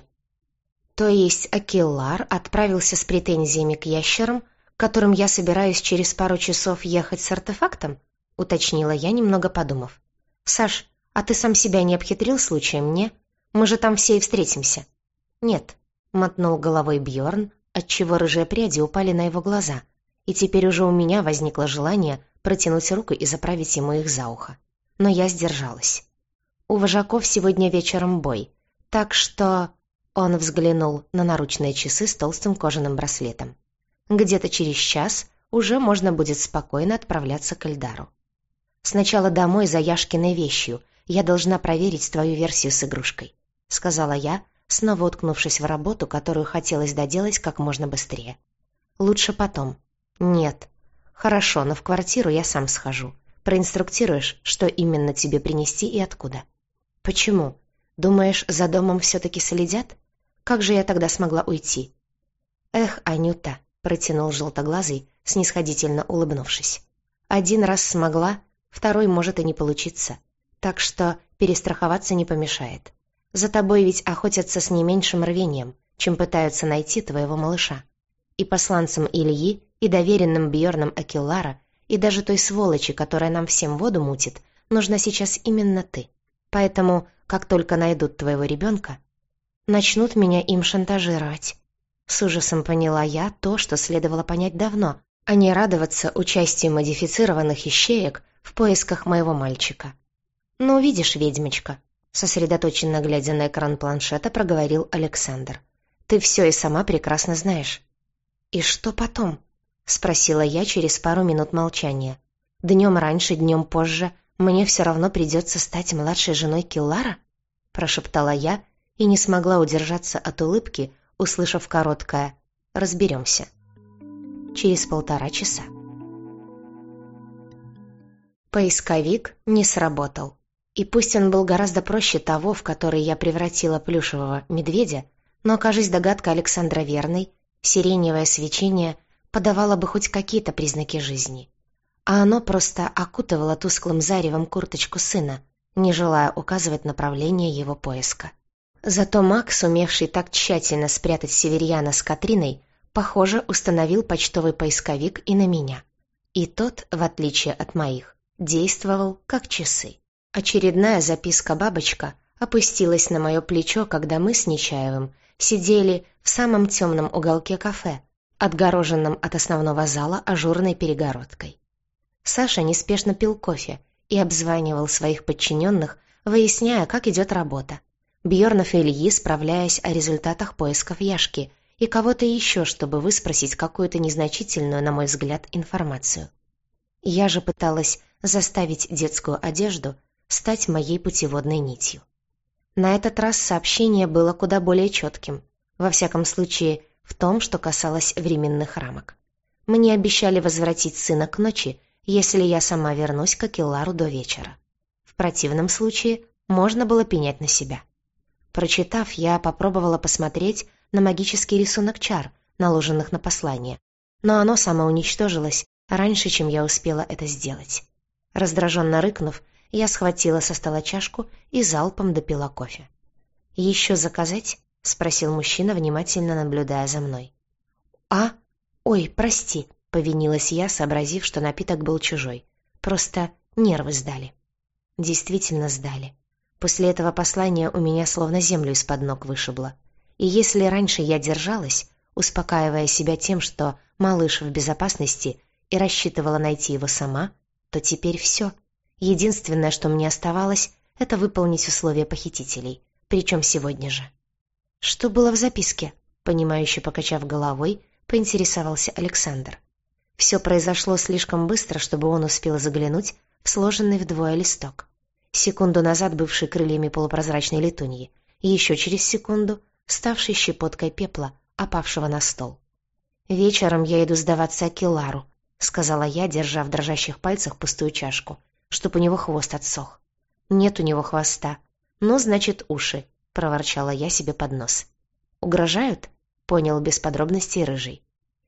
То есть Акиллар отправился с претензиями к ящерам, к которым я собираюсь через пару часов ехать с артефактом? Уточнила я, немного подумав. «Саш, а ты сам себя не обхитрил случаем, не? Мы же там все и встретимся». «Нет», — мотнул головой Бьорн, отчего рыжие пряди упали на его глаза, и теперь уже у меня возникло желание протянуть руку и заправить ему их за ухо. Но я сдержалась. «У вожаков сегодня вечером бой, так что...» Он взглянул на наручные часы с толстым кожаным браслетом. «Где-то через час уже можно будет спокойно отправляться к Эльдару. Сначала домой за Яшкиной вещью. Я должна проверить твою версию с игрушкой», — сказала я, снова уткнувшись в работу, которую хотелось доделать как можно быстрее. «Лучше потом». «Нет». «Хорошо, но в квартиру я сам схожу. Проинструктируешь, что именно тебе принести и откуда». «Почему? Думаешь, за домом все-таки следят? Как же я тогда смогла уйти?» «Эх, Анюта», — протянул желтоглазый, снисходительно улыбнувшись. «Один раз смогла, второй может и не получиться. Так что перестраховаться не помешает. За тобой ведь охотятся с не меньшим рвением, чем пытаются найти твоего малыша. И посланцам Ильи, и доверенным Бьорном Акеллара, и даже той сволочи, которая нам всем воду мутит, нужна сейчас именно ты. Поэтому, как только найдут твоего ребенка, начнут меня им шантажировать». С ужасом поняла я то, что следовало понять давно, а не радоваться участию модифицированных ищеек в поисках моего мальчика. «Ну, видишь, ведьмочка», — сосредоточенно глядя на экран планшета, проговорил Александр. «Ты все и сама прекрасно знаешь». «И что потом?» — спросила я через пару минут молчания. «Днем раньше, днем позже мне все равно придется стать младшей женой Киллара?» — прошептала я и не смогла удержаться от улыбки, услышав короткое «разберемся». Через полтора часа. Поисковик не сработал. И пусть он был гораздо проще того, в который я превратила плюшевого медведя, но, кажись, догадка Александра верной, сиреневое свечение подавало бы хоть какие-то признаки жизни. А оно просто окутывало тусклым заревом курточку сына, не желая указывать направление его поиска. Зато маг, сумевший так тщательно спрятать Северьяна с Катриной, похоже, установил почтовый поисковик и на меня. И тот, в отличие от моих, действовал как часы. Очередная записка-бабочка опустилась на мое плечо, когда мы с Нечаевым сидели в самом темном уголке кафе, отгороженном от основного зала ажурной перегородкой. Саша неспешно пил кофе и обзванивал своих подчиненных, выясняя, как идет работа. Бьорнов и Ильи, справляясь о результатах поисков Яшки, и кого-то еще, чтобы выспросить какую-то незначительную, на мой взгляд, информацию. Я же пыталась заставить детскую одежду стать моей путеводной нитью. На этот раз сообщение было куда более четким, во всяком случае в том, что касалось временных рамок. Мне обещали возвратить сына к ночи, если я сама вернусь к Акеллару до вечера. В противном случае можно было пенять на себя. Прочитав, я попробовала посмотреть на магический рисунок чар, наложенных на послание, но оно самоуничтожилось раньше, чем я успела это сделать. Раздраженно рыкнув, я схватила со стола чашку и залпом допила кофе. «Еще заказать?» — спросил мужчина, внимательно наблюдая за мной. «А? Ой, прости», — повинилась я, сообразив, что напиток был чужой. «Просто нервы сдали». Действительно сдали. После этого послания у меня словно землю из-под ног вышибло. И если раньше я держалась, успокаивая себя тем, что малыш в безопасности, и рассчитывала найти его сама, то теперь все. Единственное, что мне оставалось, это выполнить условия похитителей, причем сегодня же. «Что было в записке?» — понимающе покачав головой, поинтересовался Александр. Все произошло слишком быстро, чтобы он успел заглянуть в сложенный вдвое листок. Секунду назад бывший крыльями полупрозрачной летуньи, и еще через секунду ставший щепоткой пепла, опавшего на стол. «Вечером я иду сдаваться Акеллару», — сказала я, держа в дрожащих пальцах пустую чашку, чтоб у него хвост отсох. «Нет у него хвоста. Ну, значит, уши», — проворчала я себе под нос. «Угрожают?» — понял без подробностей рыжий.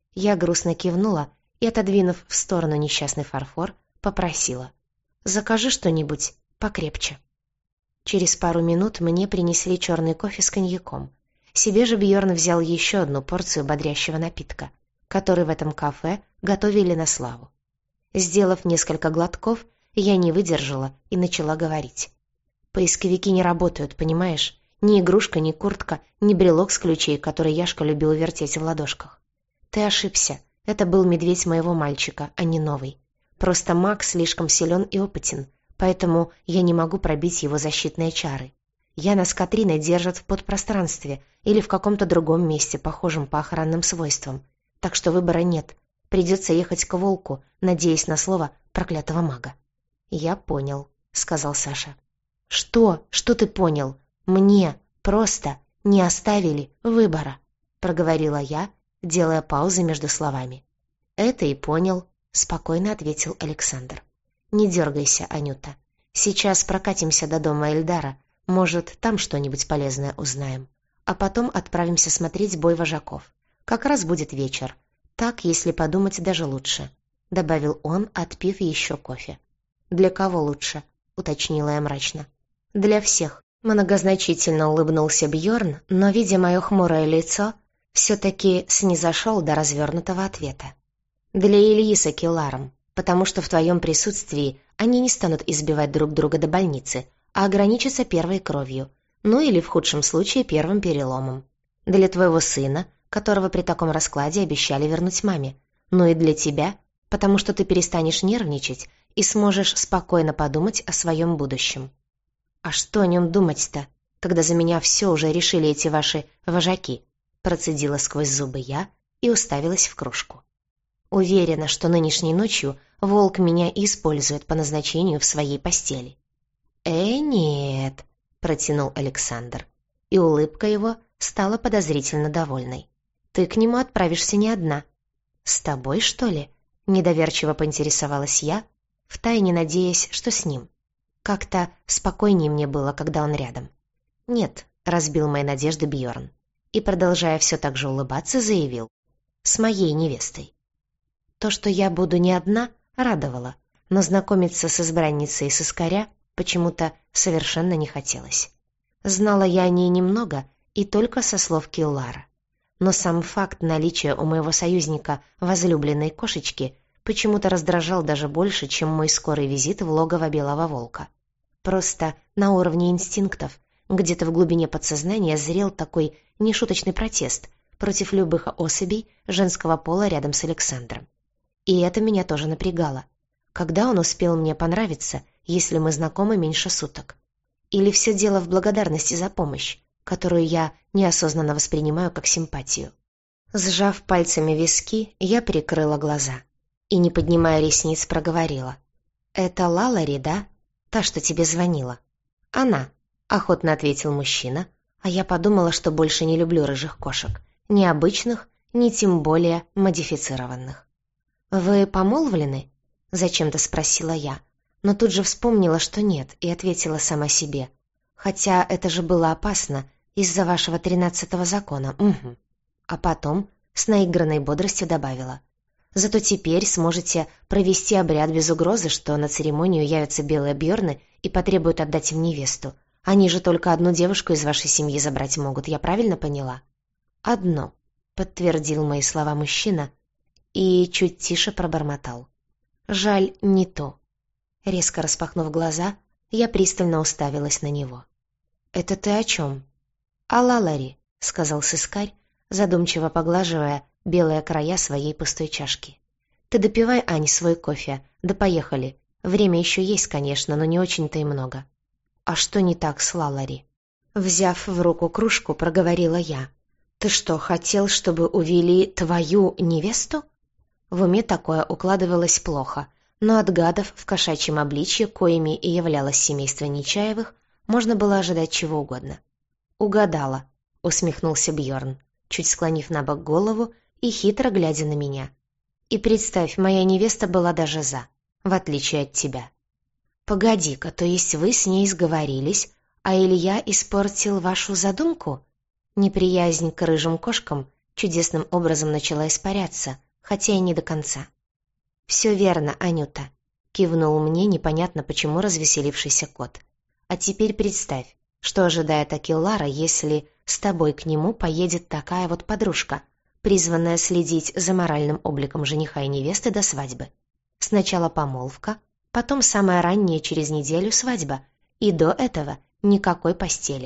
Я грустно кивнула и, отодвинув в сторону несчастный фарфор, попросила: «Закажи что-нибудь покрепче». Через пару минут мне принесли черный кофе с коньяком. Себе же Бьорн взял еще одну порцию бодрящего напитка, который в этом кафе готовили на славу. Сделав несколько глотков, я не выдержала и начала говорить. «Поисковики не работают, понимаешь? Ни игрушка, ни куртка, ни брелок с ключей, который Яшка любил вертеть в ладошках. Ты ошибся. Это был медведь моего мальчика, а не новый. Просто маг слишком силен и опытен, поэтому я не могу пробить его защитные чары. Яна с Катриной держат в подпространстве или в каком-то другом месте, похожем по охранным свойствам. Так что выбора нет. Придется ехать к волку, надеясь на слово проклятого мага. «Я понял», — сказал Саша. «Что? Что ты понял? Мне просто не оставили выбора», — проговорила я, делая паузы между словами. «Это и понял», — спокойно ответил Александр. «Не дергайся, Анюта. Сейчас прокатимся до дома Эльдара, может, там что-нибудь полезное узнаем. А потом отправимся смотреть бой вожаков. Как раз будет вечер. Так, если подумать, даже лучше», — добавил он, отпив еще кофе. «Для кого лучше?» — уточнила я мрачно. «Для всех», — многозначительно улыбнулся Бьорн, но, видя мое хмурое лицо, все-таки снизошел до развернутого ответа. «Для Ильи с Акелларом, потому что в твоем присутствии они не станут избивать друг друга до больницы, а ограничатся первой кровью, ну или в худшем случае первым переломом. Для твоего сына, которого при таком раскладе обещали вернуть маме, ну и для тебя, потому что ты перестанешь нервничать и сможешь спокойно подумать о своем будущем». «А что о нем думать-то, когда за меня все уже решили эти ваши вожаки?» Процедила сквозь зубы я и уставилась в кружку. «Уверена, что нынешней ночью волк меня использует по назначению в своей постели». «Э, нет», — протянул Александр, и улыбка его стала подозрительно довольной. «Ты к нему отправишься не одна». «С тобой, что ли?» — недоверчиво поинтересовалась я, втайне надеясь, что с ним. Как-то спокойнее мне было, когда он рядом. «Нет», — разбил мои надежды Бьорн, и, продолжая все так же улыбаться, заявил. «С моей невестой». То, что я буду не одна, радовало, но знакомиться с избранницей сыскаря почему-то совершенно не хотелось. Знала я о ней немного и только со слов Киллара. Но сам факт наличия у моего союзника возлюбленной кошечки почему-то раздражал даже больше, чем мой скорый визит в логово Белого Волка. Просто на уровне инстинктов, где-то в глубине подсознания зрел такой нешуточный протест против любых особей женского пола рядом с Александром. И это меня тоже напрягало. Когда он успел мне понравиться, если мы знакомы меньше суток? Или все дело в благодарности за помощь, которую я неосознанно воспринимаю как симпатию? Сжав пальцами виски, я прикрыла глаза и, не поднимая ресниц, проговорила. «Это Лалари, да? Та, что тебе звонила?» «Она», — охотно ответил мужчина, а я подумала, что больше не люблю рыжих кошек, ни обычных, ни тем более модифицированных. «Вы помолвлены?» — зачем-то спросила я, но тут же вспомнила, что нет, и ответила сама себе. «Хотя это же было опасно из-за вашего тринадцатого закона, угу». А потом с наигранной бодростью добавила. «Зато теперь сможете провести обряд без угрозы, что на церемонию явятся белые Бьорны и потребуют отдать им невесту. Они же только одну девушку из вашей семьи забрать могут, я правильно поняла?» «Одну», — подтвердил мои слова мужчина и чуть тише пробормотал. «Жаль, не то». Резко распахнув глаза, я пристально уставилась на него. «Это ты о чем?» «О Лалари», — сказал сыскарь, задумчиво поглаживая белые края своей пустой чашки. «Ты допивай, Ань, свой кофе, да поехали. Время еще есть, конечно, но не очень-то и много». «А что не так с Лалари?» Взяв в руку кружку, проговорила я. «Ты что, хотел, чтобы увели твою невесту?» В уме такое укладывалось плохо, но от гадов в кошачьем обличье, коими и являлось семейство Нечаевых, можно было ожидать чего угодно. «Угадала», — усмехнулся Бьорн, чуть склонив на бок голову и хитро глядя на меня. «И представь, моя невеста была даже за, в отличие от тебя». «Погоди-ка, то есть вы с ней сговорились, а Илья испортил вашу задумку?» Неприязнь к рыжим кошкам чудесным образом начала испаряться, хотя и не до конца. «Все верно, Анюта», — кивнул мне непонятно почему развеселившийся кот. «А теперь представь, что ожидает Акеллара, если с тобой к нему поедет такая вот подружка, призванная следить за моральным обликом жениха и невесты до свадьбы. Сначала помолвка, потом самая ранняя через неделю свадьба, и до этого никакой постели.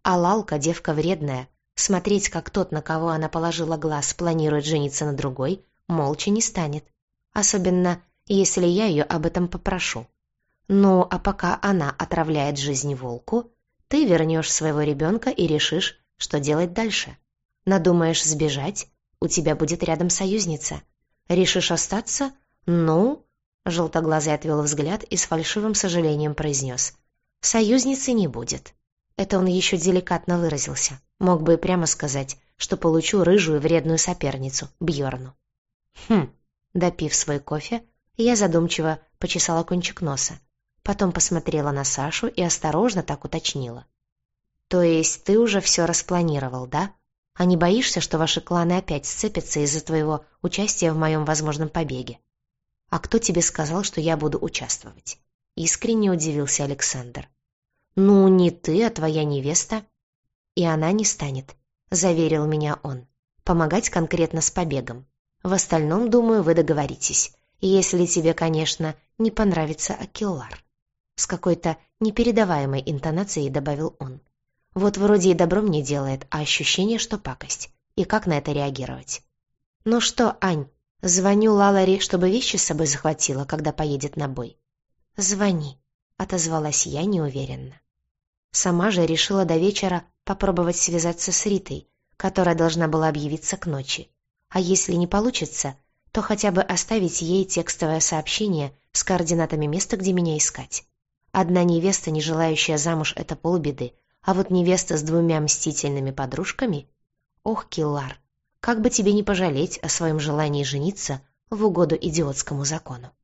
А Лалка девка вредная. Смотреть, как тот, на кого она положила глаз, планирует жениться на другой, молча не станет. Особенно, если я ее об этом попрошу. Ну, а пока она отравляет жизнь волку, ты вернешь своего ребенка и решишь, что делать дальше. Надумаешь сбежать, у тебя будет рядом союзница. Решишь остаться? Ну...» Желтоглазый отвел взгляд и с фальшивым сожалением произнес: «Союзницы не будет». Это он еще деликатно выразился. Мог бы и прямо сказать, что получу рыжую вредную соперницу, Бьорну. Хм, допив свой кофе, я задумчиво почесала кончик носа. Потом посмотрела на Сашу и осторожно так уточнила: «То есть ты уже все распланировал, да? А не боишься, что ваши кланы опять сцепятся из-за твоего участия в моем возможном побеге?» «А кто тебе сказал, что я буду участвовать?» Искренне удивился Александр. «Ну, не ты, а твоя невеста». «И она не станет», — заверил меня он, — «помогать конкретно с побегом. В остальном, думаю, вы договоритесь, если тебе, конечно, не понравится Акиллар». С какой-то непередаваемой интонацией добавил он. «Вот вроде и добро мне делает, а ощущение, что пакость. И как на это реагировать?» «Ну что, Ань, звоню Лалари, чтобы вещи с собой захватила, когда поедет на бой». «Звони», — отозвалась я неуверенно. Сама же решила до вечера попробовать связаться с Ритой, которая должна была объявиться к ночи. А если не получится, то хотя бы оставить ей текстовое сообщение с координатами места, где меня искать. Одна невеста, не желающая замуж, — это полбеды, а вот невеста с двумя мстительными подружками... Ох, Киллар, как бы тебе не пожалеть о своем желании жениться в угоду идиотскому закону.